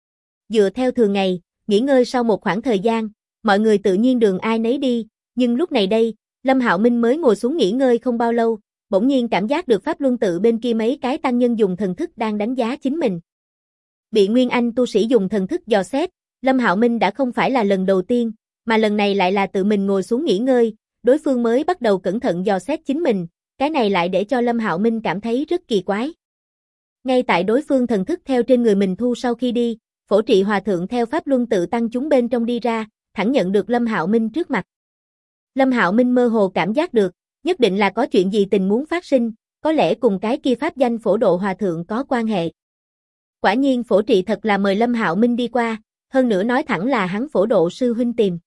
Dựa theo thường ngày, nghỉ ngơi sau một khoảng thời gian, mọi người tự nhiên đường ai nấy đi, nhưng lúc này đây, Lâm Hạo Minh mới ngồi xuống nghỉ ngơi không bao lâu, bỗng nhiên cảm giác được Pháp Luân tự bên kia mấy cái tăng nhân dùng thần thức đang đánh giá chính mình. Bị Nguyên Anh tu sĩ dùng thần thức dò xét, Lâm Hạo Minh đã không phải là lần đầu tiên, mà lần này lại là tự mình ngồi xuống nghỉ ngơi, đối phương mới bắt đầu cẩn thận dò xét chính mình, cái này lại để cho Lâm Hạo Minh cảm thấy rất kỳ quái. Ngay tại đối phương thần thức theo trên người mình thu sau khi đi, Phổ Trị Hòa Thượng theo Pháp Luân tự tăng chúng bên trong đi ra, thẳng nhận được Lâm Hạo Minh trước mặt. Lâm Hạo Minh mơ hồ cảm giác được, nhất định là có chuyện gì tình muốn phát sinh, có lẽ cùng cái kia pháp danh Phổ Độ Hòa Thượng có quan hệ. Quả nhiên Phổ Trị thật là mời Lâm Hạo Minh đi qua, hơn nữa nói thẳng là hắn Phổ Độ sư huynh tìm.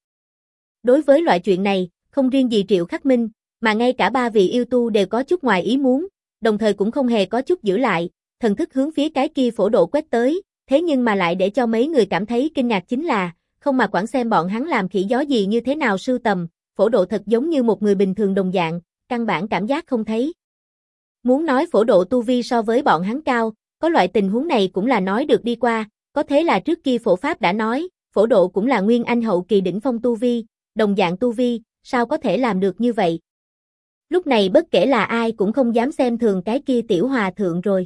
Đối với loại chuyện này, không riêng gì Triệu Khắc Minh, mà ngay cả ba vị yêu tu đều có chút ngoài ý muốn, đồng thời cũng không hề có chút giữ lại, thần thức hướng phía cái kia Phổ Độ quét tới, thế nhưng mà lại để cho mấy người cảm thấy kinh ngạc chính là, không mà quản xem bọn hắn làm khỉ gió gì như thế nào sưu tầm, Phổ Độ thật giống như một người bình thường đồng dạng, căn bản cảm giác không thấy. Muốn nói Phổ Độ tu vi so với bọn hắn cao, có loại tình huống này cũng là nói được đi qua, có thế là trước kia Phổ Pháp đã nói, Phổ Độ cũng là Nguyên Anh hậu kỳ đỉnh phong tu vi, đồng dạng tu vi, sao có thể làm được như vậy? Lúc này bất kể là ai cũng không dám xem thường cái kia tiểu hòa thượng rồi.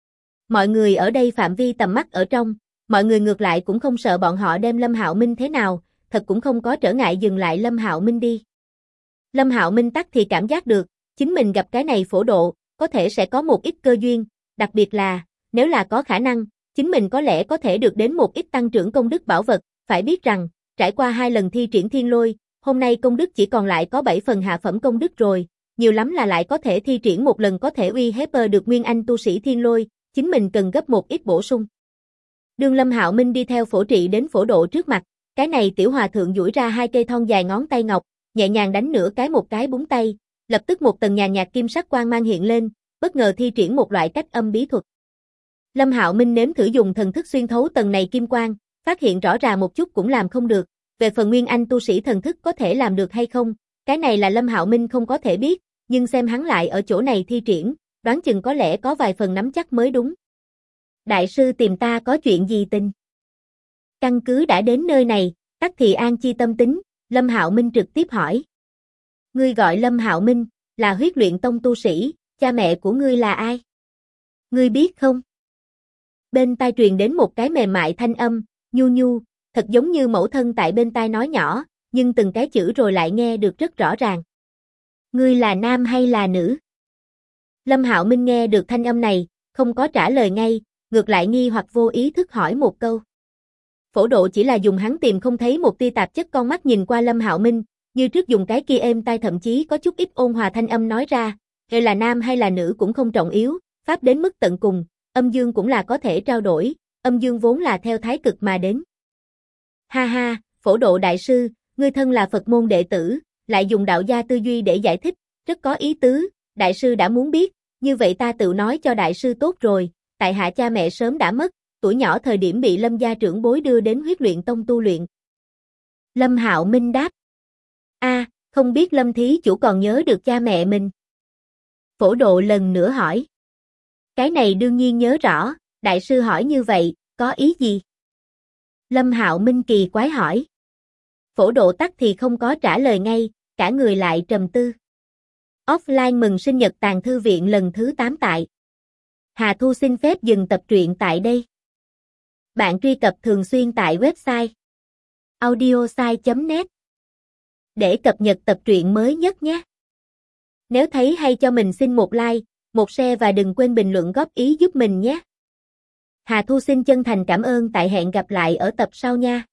Mọi người ở đây phạm vi tầm mắt ở trong, mọi người ngược lại cũng không sợ bọn họ đem Lâm Hạo Minh thế nào, thật cũng không có trở ngại dừng lại Lâm Hạo Minh đi. Lâm Hạo Minh tắc thì cảm giác được, chính mình gặp cái này Phổ Độ, có thể sẽ có một ít cơ duyên, đặc biệt là, nếu là có khả năng, chính mình có lẽ có thể được đến một ít tăng trưởng công đức bảo vật, phải biết rằng, trải qua 2 lần thi triển thiên lôi, hôm nay công đức chỉ còn lại có 7 phần hạ phẩm công đức rồi, nhiều lắm là lại có thể thi triển một lần có thể uy hiếp được Nguyên Anh tu sĩ thiên lôi, chính mình cần gấp một ít bổ sung. Đường Lâm Hạo Minh đi theo Phổ Trị đến Phổ Độ trước mặt, cái này tiểu hòa thượng duỗi ra 2 cây thon dài ngón tay ngọc, nhẹ nhàng đánh nửa cái một cái búng tay, lập tức một tầng nhàn nhạt kim sắc quang mang hiện lên, bất ngờ thi triển một loại cách âm bí thuật. Lâm Hạo Minh nếm thử dùng thần thức xuyên thấu tầng này kim quang, phát hiện rõ ràng một chút cũng làm không được, về phần Nguyên Anh tu sĩ thần thức có thể làm được hay không, cái này là Lâm Hạo Minh không có thể biết, nhưng xem hắn lại ở chỗ này thi triển, đoán chừng có lẽ có vài phần nắm chắc mới đúng. Đại sư tìm ta có chuyện gì tình? Căn cứ đã đến nơi này, tắc thì an chi tâm tính, Lâm Hạo Minh trực tiếp hỏi. Ngươi gọi Lâm Hạo Minh, là Huyết Luyện Tông tu sĩ, cha mẹ của ngươi là ai? Ngươi biết không? Bên tai truyền đến một cái mềm mại thanh âm, nhu nhu, thật giống như mẫu thân tại bên tai nói nhỏ, nhưng từng cái chữ rồi lại nghe được rất rõ ràng. Ngươi là nam hay là nữ? Lâm Hạo Minh nghe được thanh âm này, không có trả lời ngay, ngược lại nghi hoặc vô ý thức hỏi một câu. Phổ Độ chỉ là dùng hắn tìm không thấy một tia tạp chất con mắt nhìn qua Lâm Hạo Minh, như trước dùng cái kia êm tai thậm chí có chút ít ôn hòa thanh âm nói ra, hay là nam hay là nữ cũng không trọng yếu, pháp đến mức tận cùng, âm dương cũng là có thể trao đổi, âm dương vốn là theo thái cực mà đến. Ha ha, Phổ Độ đại sư, ngươi thân là Phật môn đệ tử, lại dùng đạo gia tư duy để giải thích, rất có ý tứ, đại sư đã muốn biết, như vậy ta tự nói cho đại sư tốt rồi, tại hạ cha mẹ sớm đã mất, tuổi nhỏ thời điểm bị Lâm gia trưởng bối đưa đến Huyết Luyện Tông tu luyện. Lâm Hạo Minh đáp. Không biết Lâm thí chủ còn nhớ được cha mẹ mình? Phổ Độ lần nữa hỏi. Cái này đương nhiên nhớ rõ, đại sư hỏi như vậy, có ý gì? Lâm Hạo Minh kỳ quái hỏi. Phổ Độ tắc thì không có trả lời ngay, cả người lại trầm tư. Offline mừng sinh nhật Tàng Thư Viện lần thứ 8 tại Hà Thu xin phép dừng tập truyện tại đây. Bạn truy cập thường xuyên tại website audiosai.net để cập nhật tập truyện mới nhất nhé. Nếu thấy hay cho mình xin một like, một share và đừng quên bình luận góp ý giúp mình nhé. Hà Thu xin chân thành cảm ơn, tại hẹn gặp lại ở tập sau nha.